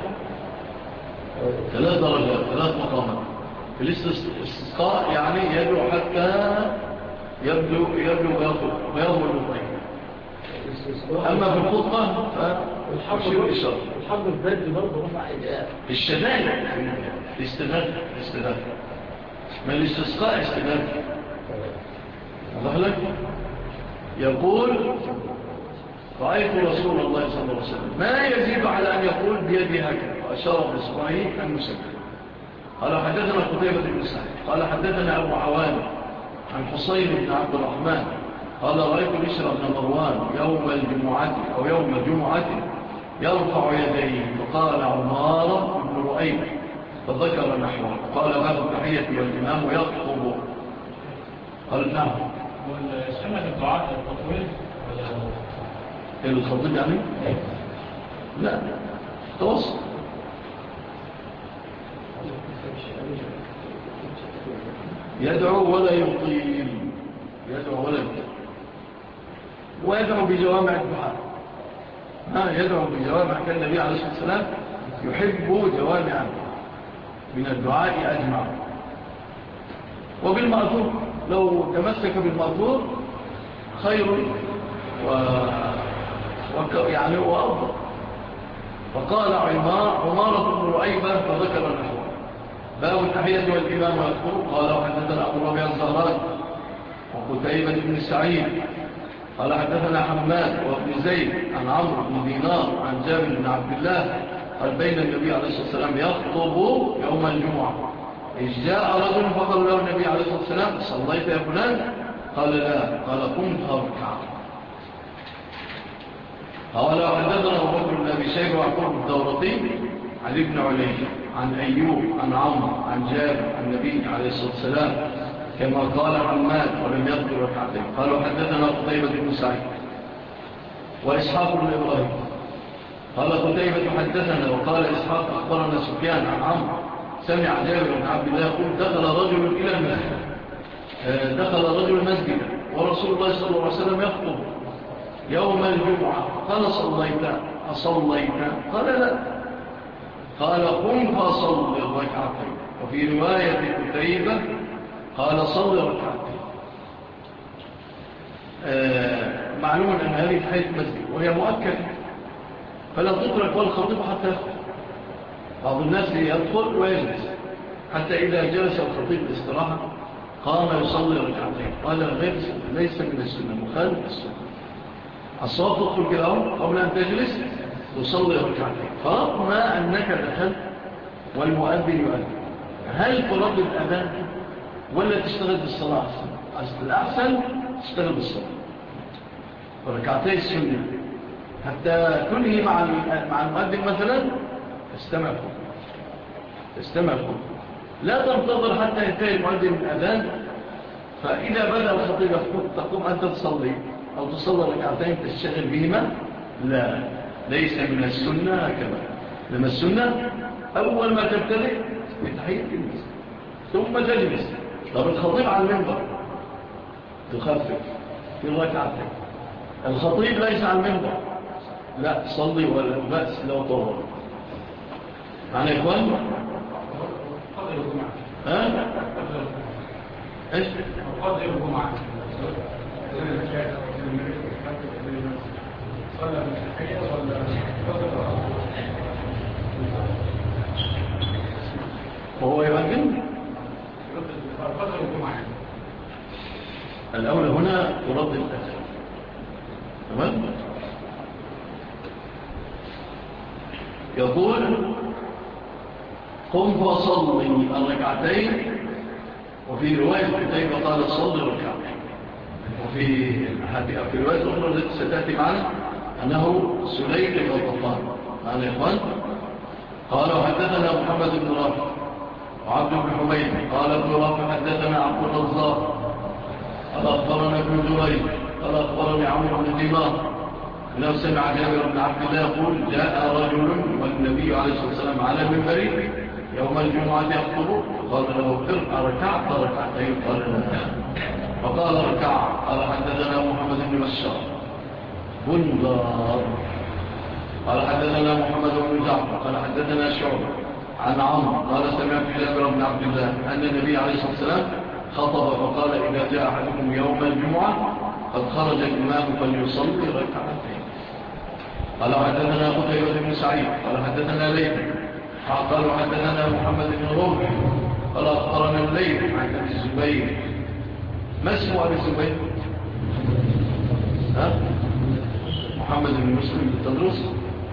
3 درجات 3 مقامات. في الاستسقاء يعني يدعو حتى يبدو ويضع النطين. أما في الخطبة فشير الإشارة الحمد الذات برضه رفع إجاء الشدائد استغاثة ما الاستسقاء استغاثة. واضح لك؟ يقول رأيت رسول الله صلى الله عليه وسلم ما يزيد على أن يقول بيدي هكذا وأشار بإصبعه المسبح. قال حدثنا قتيبة بن سعيد قال حدثنا أبو عوان عن حسين بن عبد الرحمن قال رأيت بشر بن مروان يوم الجمعة أو يوم الجمعة يرفع يديه فقال عمار بن رؤيب فذكر نحوه قال باب التحية والإمام يخطب. قال نعم والسنة الدعاء التطويل الخطيب يعني لا توسط يدعو ولا يطيل ويدعو بجوامع الدعاء يدعو بجوامع كان النبي عليه الصلاة والسلام يحب جوامع من الدعاء أجمع وبالمأثور لو تمسك بالمأثور خير يعني هو أفضل. فقال عمارة بن رؤيبة فذكر النحو باب التحية والإمام يذكر قال وحدثنا أبو ربيع الزهران وقتيبة بن سعيد قال حدثنا حماد وابن زيد عن عمرو بن دينار عن جابر بن عبد الله قال بين النبي عليه الصلاة والسلام يخطب يوم الجمعة إذ جاء رجل فقال له النبي عليه الصلاة والسلام صليت يا فلان؟ قال لا. قال قم فاركع. قال حدثنا أبو بكر بن أبي شيبة ويعقوب الدورقي عن ابن علي عن أيوب عن عمرو عن جابر عن النبي عليه الصلاة والسلام كما قال حماد ولم يذكر ركعتين. قالوا حدثنا قتيبة بن سعيد وإسحاق بن إبراهيم قال قتيبة حدثنا وقال إسحاق أخبرنا سفيان عن عمرو سمع جابر بن عبد الله يقول دخل رجل إلى المسجد دخل رجل مسجدا ورسول الله صلى الله عليه وسلم يخطب يوم الجمعة قال أصليت؟ قال لا. قال قم فصل ركعتين. وفي رواية قتيبة قال صل ركعتين. معلوم أن هذه تحية مسجد وهي مؤكدة فلا تترك والخطيب حتى يخطب. بعض الناس يدخل ويجلس حتى إذا جلس الخطيب الاستراحة قام يصلي ركعتين. قال ليس من السنة مخالف السنة. الصواب تدخل كده قبل أن تجلس تصلي ركعتين فرغم أنك دخلت والمؤذن يؤذن. هل ترد الأذان ولا تشتغل بالصلاة؟ الأحسن تشتغل بالصلاة وركعتين السنة حتى تنهي مع المؤذن مثلا استمع فوق لا تنتظر حتى ينتهي المؤذن من الأذان. فإذا بدأ الخطيب تقوم أنت تصلي أو تصلي ركعتين تشتغل بهما. لا ليس من السنة هكذا. لما السنة أول ما تبتدئ بتحية المسجد ثم تجلس. طب الخطيب على المنبر تخفف في ركعتين. الخطيب ليس على المنبر لا صلي ولا بأس لو طول. معنى يا إخوان قدر الجمعة إيش؟ قدر الجمعة وهو يؤذن قدر الجمعة الأولى هنا ترد الأذان. تمام. يقول قم فصلي الركعتين. وفي رواية قتيبة قال صلي ركعتين. وفي رواية أخرى التي ستأتي معنا أنه سليك الغطفان. معنا يا إخوان. قال وحدثنا محمد بن رافع وعبد بن حميد قال ابن رافع حدثنا عبد الرزاق قال أخبرنا ابن جريج قال أخبرني عمرو بن دينار أنه سمع جابر بن عبد الله يقول جاء رجل والنبي عليه الصلاة والسلام على المنبر يوم الجمعة يخطب قال له ركعت ركعتين؟ قال لا. فقال ركع. قال حدثنا محمد بن بشار بندار قال حدثنا محمد بن جعفر قال حدثنا شعبة عن عمرو قال سمعت جابر بن عبد الله أن النبي عليه الصلاة والسلام خطب فقال إذا جاء أحدكم يوم الجمعة قد خرج الإمام فليصلي ركعتين. قال حدثنا قتيبة بن سعيد قال حدثنا ليث قال حدثنا محمد بن رمح قال أخبرنا الليث عن أبي الزبير. ما اسمه أبي الزبير؟ محمد بن مسلم بالتدرس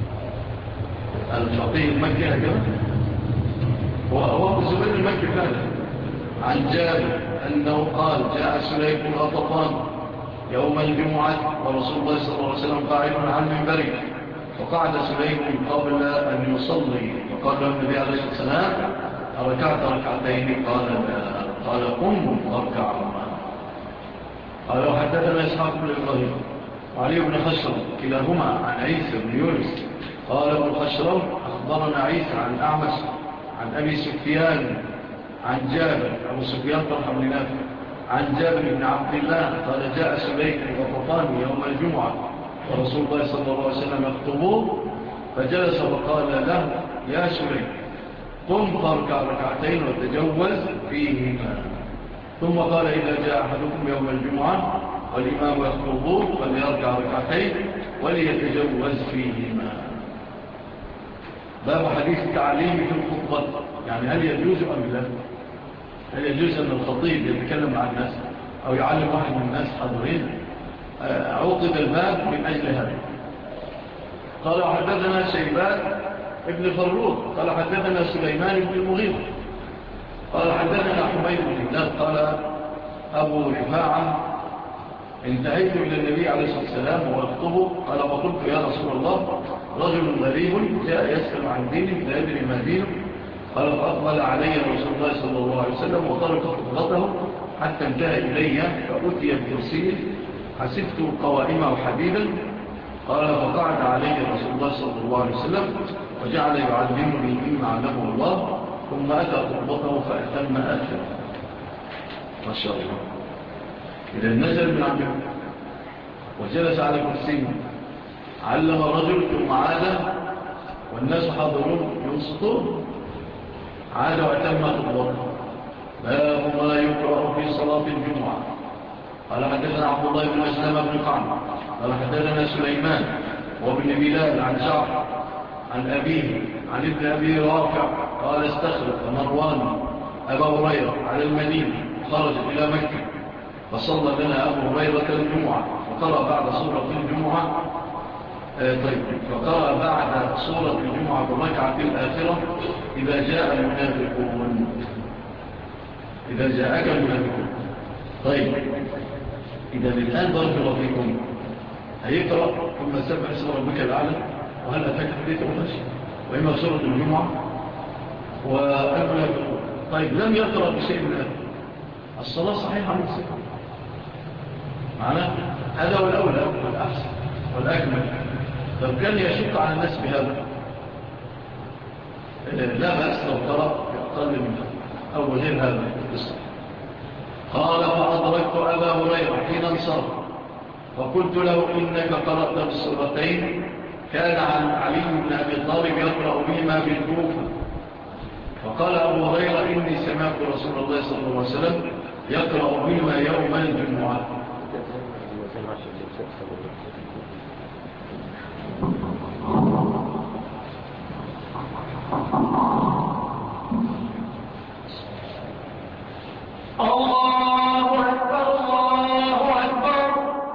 الفقيه المكي هكذا. هو أبو الزبير المكي فعلا. عن جابر أنه قال جاء سليك الغطفان يوم الجمعة ورسول الله صلى الله عليه وسلم قاعد عن منبره فقعد سليك قبل أن يصلي فقال له النبي عليه الصلاة والسلام ركعت ركعتين؟ قال لا. قال قم واركع. قال وحدثنا إسحاق بن إبراهيم وعلي بن خشرم كلاهما عن عيسى بن يونس قال ابن خشرم أخبرنا عيسى عن أعمش عن أبي سفيان عن جابر أبو سفيان طلحة بن نافع عن جابر بن عبد الله قال جاء سليك الغطفان يوم الجمعة ورسول الله صلى الله عليه وسلم يخطبه فجلس وقال له يا سليك قم فاركع ركعتين وتجوز فيهما. ثم قال إذا جاء أحدكم يوم الجمعة والإمام يخطبه فليركع ركعتين وليتجوز فيهما. باب حديث التعليم في الخطبة. يعني هل يجوز أم لا؟ هل يجوز أن الخطيب يتكلم مع الناس أو يعلم واحد من الناس حاضرين؟ عقد الباب من أجل هذا. قال حدثنا شيبان ابن فروض قال حدثنا سليمان بن المغيرة قال حدثنا حميد بن هلال قال أبو رفاعة انتهيت إلى النبي عليه الصلاة والسلام وأخطبه قال فقلت يا رسول الله رجل غريب جاء يسأل عن دينه لا يدري ما دينه قال فأقبل علي رسول الله صلى الله عليه وسلم وطرق خطبته حتى انتهى إلي فأتي بكرسي حسبت قوائمه حديدا قال فقعد علي رسول الله صلى الله عليه وسلم وجعل يعلمني مما علمه الله ثم أتى خطبته فأتم آخر ما شاء الله إذا نزل من عمله وجلس على كرسيه علم رجل ثم عاد والناس حاضرون ينصتون عاد وأتم خطبته باب ما يقرأ في صلاة الجمعة قال حدثنا عبد الله بن مسلم بن قعب قال حدثنا سليمان وابن بلال عن جعفر عن أبيه عن ابن أبي رافع قال استخلف مروان أبا هريرة على المدينة خرج إلى مكة فصلى لنا أبو هريرة الجمعة وقرأ بعد سورة الجمعة فقرأ بعد سورة الجمعة بالركعة الآخرة إذا جاء المنافقون إذا جاءك المنافقون. طيب إذا الآن بارك الله فيكم هيقرأ ثم سبح اسم ربك الأعلى وهل أتاك حديث أخرج وإما سورة الجمعة والمنافقون. طيب لم يقرأ بشيء من الصلاة صحيحة من السنة معناه هذا هو الأولى والأحسن والأكمل. طب كان يشق على الناس بهذا لا بأس لو قرأ بأقل منه أو غير هذا القصة. قال فأدركت أبا هريرة حين انصرف فقلت له إنك قرأت بالسورتين كان عن علي بن أبي طالب يقرأ بهما بالكوفة. فقال أبو هريرة إني سمعت رسول الله صلى الله عليه وسلم يقرأ بهما يوم الجمعة. الله أكبر الله أكبر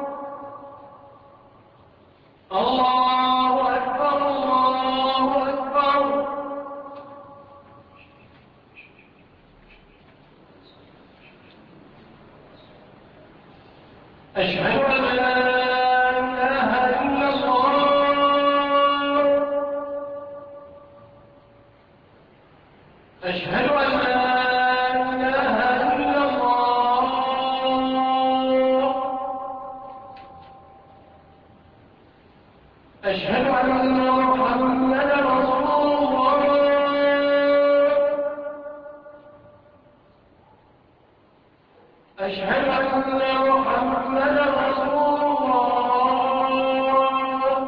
الله أكبر الله أكبر أشهد أن لا إله إلا الله أشهد أن لا أشهد أن محمدا رسول الله أشهد أن محمدا رسول الله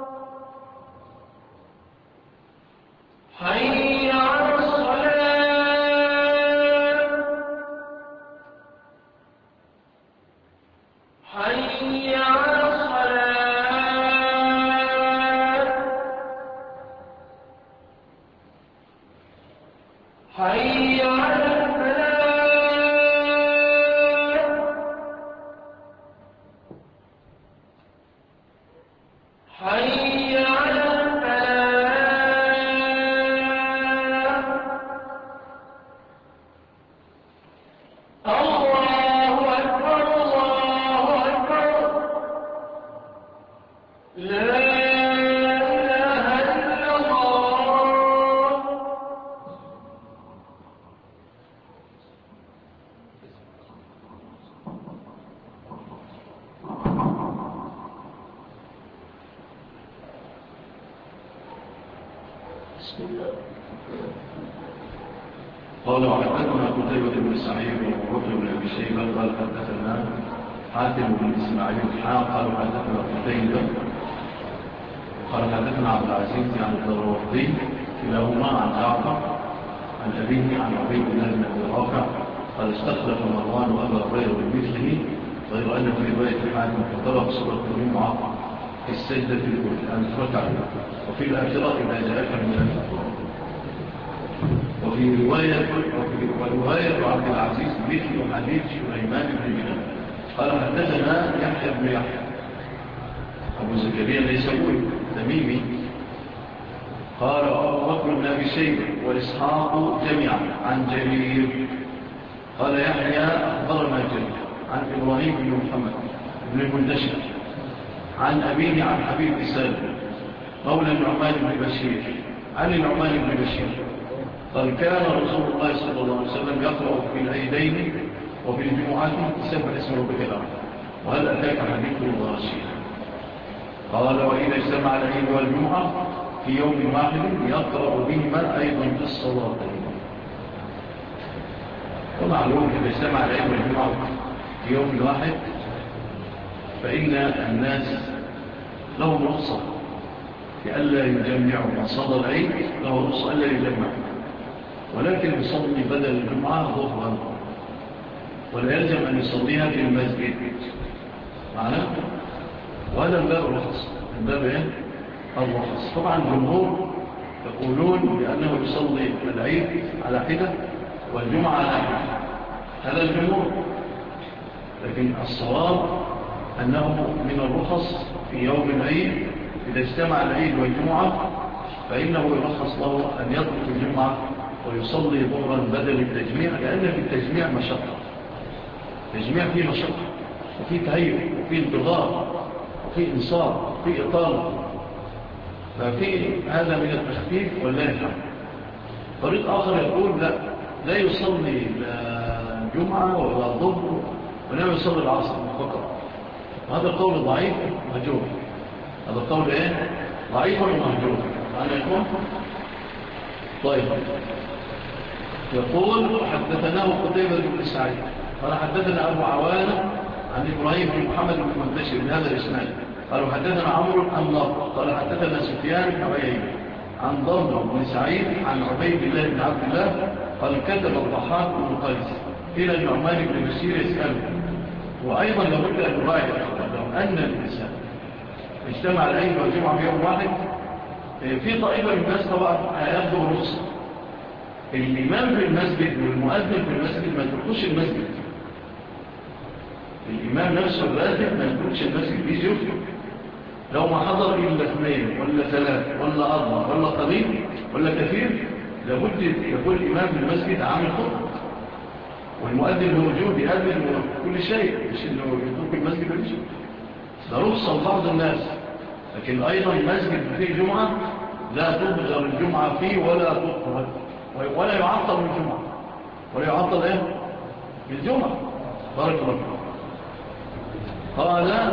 حي على الصلاة حي على الصلاة حي على الفلاح حي على الفلاح الله أكبر الله أكبر لا إله إلا الله. بسم الله. قال وحدثنا قتيبة بن سعيد وبكر بن أبي شيبة قال حدثنا حاتم بن إسماعيل قال حدثنا قتيبة قال حدثنا عبد العزيز عن الدراوردي كلاهما عن جعفر عن أبيه عن عبيد الله بن أبي رافع قال استخلف مروان وأبا هريرة بمثله غير أن في رواية حاتم فقرأ سورة الجمعة في السجدة الأولى عن الركعة وفي الآخرة إذا جاءك المنافقون. وفي رواية عبد العزيز مثل حديث سليمان بن بلال قال حدثنا يحيى بن يحيى أبو زكريا ليسوي تميمي قال أبو بكر بن أبي شيبة وإسحاق جميعا عن جرير قال يحيى أخبرنا جرير عن إبراهيم بن محمد بن المنتشر عن أبيه عن حبيب سالم مولى النعمان بن بشير عن النعمان بن بشير قال كان رسول الله صلى الله عليه وسلم يقرأ في العيدين وفي الجمعات سبح اسم ربك الأعلى وهل أتاك حديث الغاشية قال وإذا اجتمع العيد والجمعة في يوم واحد يقرأ بهما أيضا في الصلاة ومعلوم إذا اجتمع العيد والجمعة في يوم واحد فإن الناس لهم رخصة لألا يجمعوا من صلى العيد له رخصة ألا يجمعوا ولكن يصلي بدل الجمعة ظهرا ولا يلزم أن يصليها في المسجد معنا وهذا الباب الرخص الباب ايه الرخص طبعا الجمهور يقولون بأنه يصلي العيد على حدة والجمعة على حدة هذا الجمهور لكن الصواب أنه من الرخص في يوم العيد إذا اجتمع العيد والجمعة فإنه يرخص له أن يترك الجمعة ويصلي ظهرا بدل التجميع لأن في التجميع مشقة التجميع فيه مشقة وفيه تهيئ وفيه انتظار وفيه إنصار وفيه إطالة ففيه هذا من التخفيف ولا يفعل طريق آخر يقول لا يصلي الجمعة ولا الظهر ولا يصلي العصر فقط وهذا القول ضعيف مهجور هذا القول ايه ضعيف ومهجور أنا يكون طيب يقول حدثناه قتيبة بن سعيد قال حدثنا أبو عوانة عن إبراهيم بن محمد بن منتشر بهذا الإسناد قالوا حدثنا عمرو النار قال حدثنا سفيان بن عيينة عن ضمر بن سعيد عن عبيد الله بن عبد الله قال كتب الضحاك بن قيس إلى النعمان بن بشير يسأله وأيضا لابد أن نراعي لو أن الإنسان اجتمع العيد والجمعة في يوم واحد في طائفة من الناس طبعا هياخدوا رخصة الإمام في المسجد والمؤذن في المسجد ما تدخلش المسجد الإمام نفسه الراتب ما يدخلش المسجد بيجي يفتح لو ما حضر إلا 2 ولا 3 ولا 4 ولا قليل ولا كثير لابد يكون الإمام في المسجد عامل خطبة والمؤذن موجود يأذن كل شيء مش إنه يترك المسجد ويمشي ده رخصة لبعض الناس لكن أيضا المسجد فيه جمعة لا تبذر الجمعة فيه ولا تطهر ولا يعطل الجمعة ولا يعطل ايه الجمعة بارك الله قال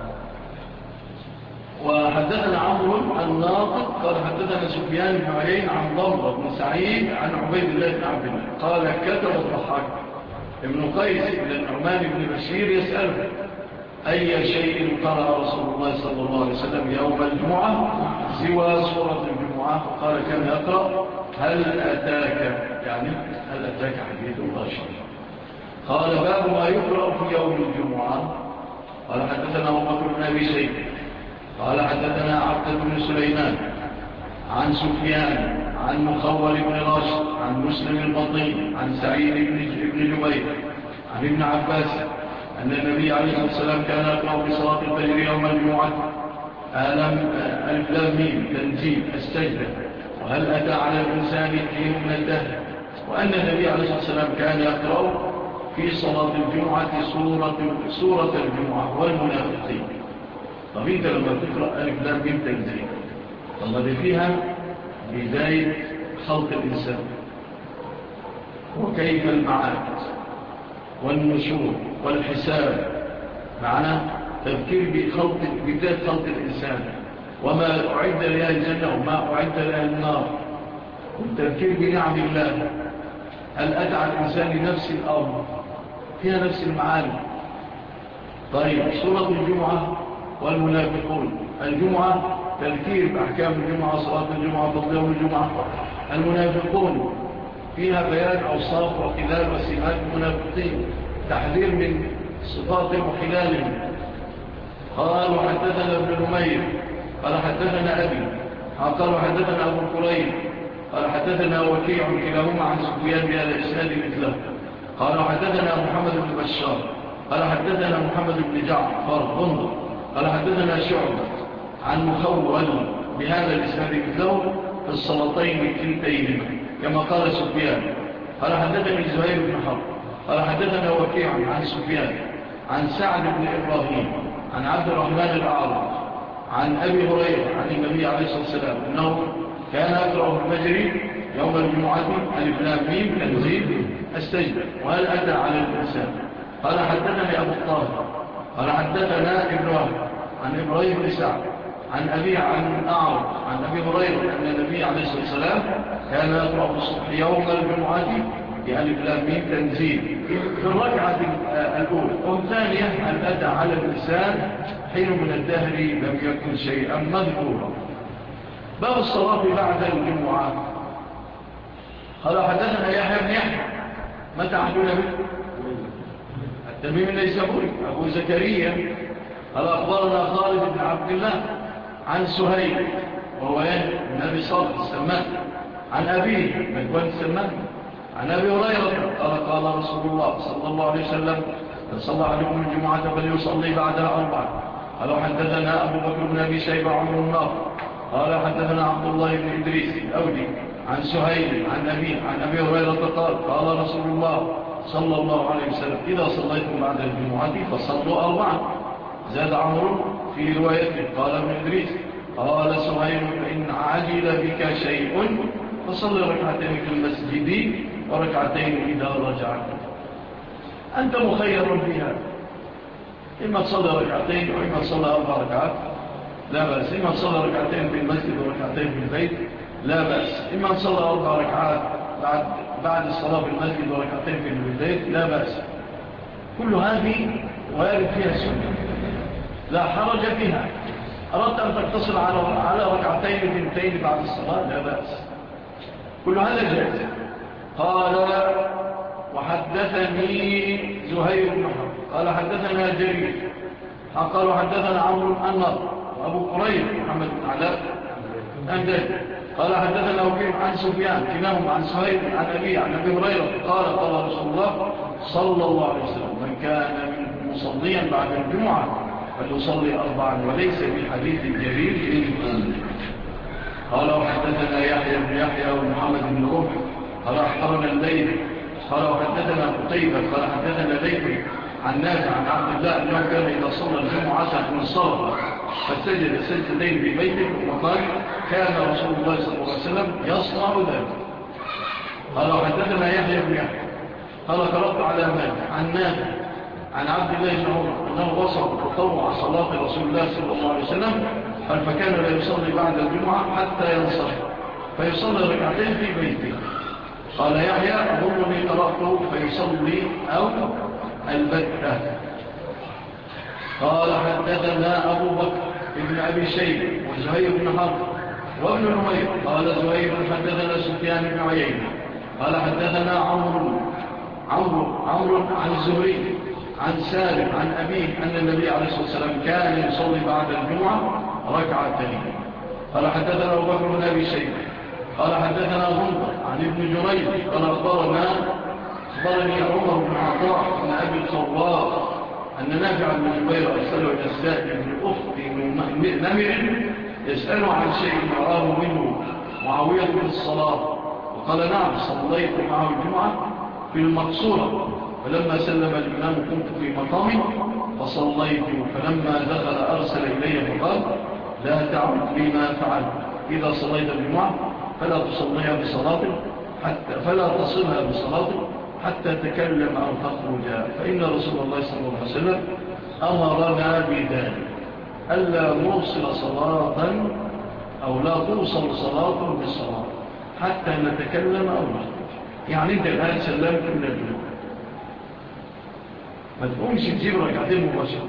وحدثنا عمرو الناطق قال حدثنا سفيان بن عيين عن ضمر بن سعيد عن عبيد الله بن عبد الله قال كتب الضحاك ابن قيس إلى النعمان بن بشير يسأله أي شيء قرأ رسول الله صلى الله عليه وسلم يوم الجمعة سوى سورة الجمعة قال كان يقرأ هل أتاك يعني هل أتاك حديث الغاشية قال باب ما يقرأ في يوم الجمعة قال حدثنا أبو بكر بن أبي شيبة قال حدثنا عبد بن سليمان عن سفيان عن مخول بن راشد عن مسلم البطين عن سعيد بن جبير عن ابن عباس أن النبي عليه الصلاة والسلام كان يقرأ في صلاة الفجر يوم الجمعة ألف لام ميم تنزيل السجدة وهل أتى على الإنسان حين من الدهر وأن النبي عليه الصلاة والسلام كان يقرأ في صلاة الجمعة سورة الجمعة والمنافقين طب انت لما تقرأ ألف لام ميم تنزيل طب فيها بداية خلق الإنسان وكيف المعاد والنشور والحساب معنا تذكير بداية خلق الإنسان وما أعد لها الجنة وما أعد لها النار والتذكير بنعم الله هل أتى على الإنسان نفس الأمر فيها نفس المعاني طيب سورة الجمعة والمنافقون الجمعة تذكير بأحكام الجمعة صلاة الجمعة فضل يوم الجمعة المنافقون فيها بيان أوصاف وخلال وسمات المنافقين تحذير من صفاتهم وخلالهم قال وحدثنا ابن نمير قال حدثنا أبي قال حدثنا أبو كريم قال حدثنا وكيع كلاهما عن سفيان بهذا الإسناد مثله قال حدثنا محمد بن بشار قال حدثنا محمد بن جعفر غندر قال حدثنا شعبة عن مخول بهذا الإسناد مثله في الصلاتين كلتيهما كما قال سفيان. قال حدثني زهير بن حرب قال حدثنا وكيع عن سفيان عن سعد بن إبراهيم عن عبد الرحمن الأعرج عن أبي هريرة عن النبي عليه الصلاة والسلام أنه كان يقرأ في الفجر يوم الجمعة ألف لام ميم تنزيل السجدة وهل أتى على الإنسان. قال حدثني أبو الطاهر قال حدثنا ابن وهب عن إبراهيم بن سعد عن أبي عن أعرج عن أبي هريرة أن النبي عليه الصلاة والسلام كان يقرأ في الصبح يوم الجمعة بألف لام ميم تنزيل في الركعة الأولى. والثانية أن أتى على الإنسان حين من الدهر لم يكن شيئا مذكورا. باب الصلاة بعد الجمعة. قال حدثنا يحيى بن يحيى متى عدونا به التميمي النيسابوري أبو زكريا قال أخبرنا خالد بن عبد الله عن سهيل وهو من أبي صالح السمان عن أبيه مكوان السمان عن أبي هريرة قال رسول الله صلى الله عليه وسلم صلى عليكم الجمعة فليصلي بعدها 4. قال حدثنا أبو بكر بن أبي شيبة عمرو الناقد قال حدثنا عبد الله بن إدريس الأودي عن سهيل عن أبي هريرة قال رسول الله صلى الله عليه وسلم إذا صليتم بعد الجمعة فصلوا 4. زاد عمرو في روايته قال ابن إدريس قال سهيل فإن عجل بك شيء فصل ركعتين في المسجد وركعتين إذا رجعت. أنت مخير فيها إما تصلي ركعتين وإما تصلي 4 ركعات لا بأس. إما تصلي ركعتين في المسجد وركعتين في البيت لا بأس. إما تصلي 4 ركعات بعد الصلاة في المسجد وركعتين في البيت لا بأس. كل هذه وارد فيها السنة لا حرج فيها. أردت أن تقتصر على ركعتين بنتين بعد الصلاة لا بأس. كل هذا جائز. قال وحدثني زهير بن حرب قال حدثنا جرير قال حدثنا عمرو النضر وأبو قريب محمد بن علاء أمداد قال حدثنا وكيع عن سفيان كلاهما عن سهيل عن أبيه عن أبي هريرة قال رسول الله صلى الله عليه وسلم من كان منكم مصليا بعد الجمعة فليصلي 4 وليس بحديث جرير منكم. قال وحدثنا يحيى بن يحيى ومحمد بن رمح قال أخبرنا الليل قال وحدثنا قتيبة قال حدثنا ليل عن نافع عن عبد الله أنه كان إذا صلى الجمعة من الصلاة فسجد سجدتين في بيته وقال كان رسول الله صلى الله عليه وسلم يصنع ذلك. قال وحدثنا يحيى بن يحيى قال قرأت على مالك عن نافع عن عبد الله بن عمر أنه وصف تطوع صلاة رسول الله صلى الله عليه وسلم فكان لا يصلي بعد الجمعة حتى ينصرف فيصلي ركعتين في بيته. قال يحيى أظنني قرأته فيصلي أو البتة. قال حدثنا أبو بكر ابن أبي شيبة وزهير بن حرب وابن نمير قال زهير حدثنا سفيان بن عيينة قال حدثنا عمرو عن الزهري عن سالم عن أبيه أن النبي عليه الصلاة والسلام كان يصلي بعد الجمعة ركعتين. قال حدثنا أبو بكر بن أبي شيبة قال حدثنا غندر عن ابن جريج قال أخبرني عمر بن عطاء عن أبي الخوار أن نافع بن جبير أرسله إلى السائل بن أخت نمر يسأله عن شيء يراه منه معاوية في الصلاة وقال نعم صليت معه الجمعة في المقصورة فلما سلم الإمام كنت في مقامي فصليت فلما دخل أرسل إلي فقال لا تعود لما فعلت إذا صليت الجمعة فلا تصلها بصلاة حتى تكلم أو تخرج فإن رسول الله صلى الله عليه وسلم أمرنا بذلك ألا نوصل صلاة أو لا توصل صلاة بالصلاة حتى نتكلم أو نخرج. يعني أنت الآن سلمت من الجمعة ما تقومش تجيب ركعتين مباشرة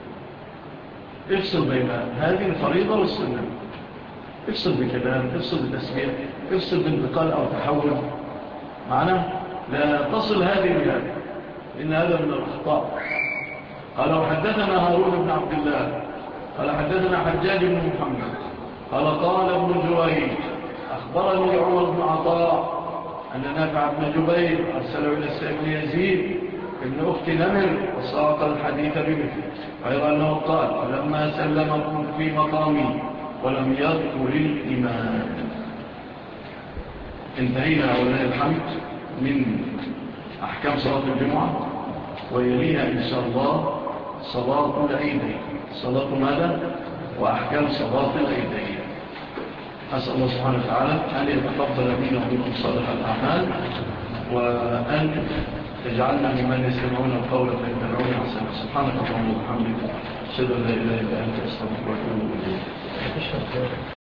افصل بين هذه الفريضة والسنة افصل بكلام افصل بتسمية افصل بانتقال أو تحول معناه لا تصل هذه بهذا إن هذا من الأخطاء. قال وحدثنا هارون بن عبد الله قال حدثنا حجاج بن محمد قال ابن جريج أخبرني عمر بن عطاء أن نافع بن جبير أرسله إلى السيد بن يزيد ابن أخت نمر وساق الحديث بمثله غير أنه قال فلما سلم كنت في مقامي ولم يذكر الإمام. انتهينا ولله الحمد من أحكام صلاة الجمعة، ويليها إن شاء الله صلاة العيدين. صلاة ماذا؟ وأحكام صلاة العيدين. أسأل الله سبحانه وتعالى أن يتقبل منا ومنكم صالح الأعمال، وأن يجعلنا ممن يستمعون القول فيتبعون أحسنه. سبحانك اللهم وبحمدك، أشهد أن لا إله إلا أنت، أستغفرك وأتوب إليك.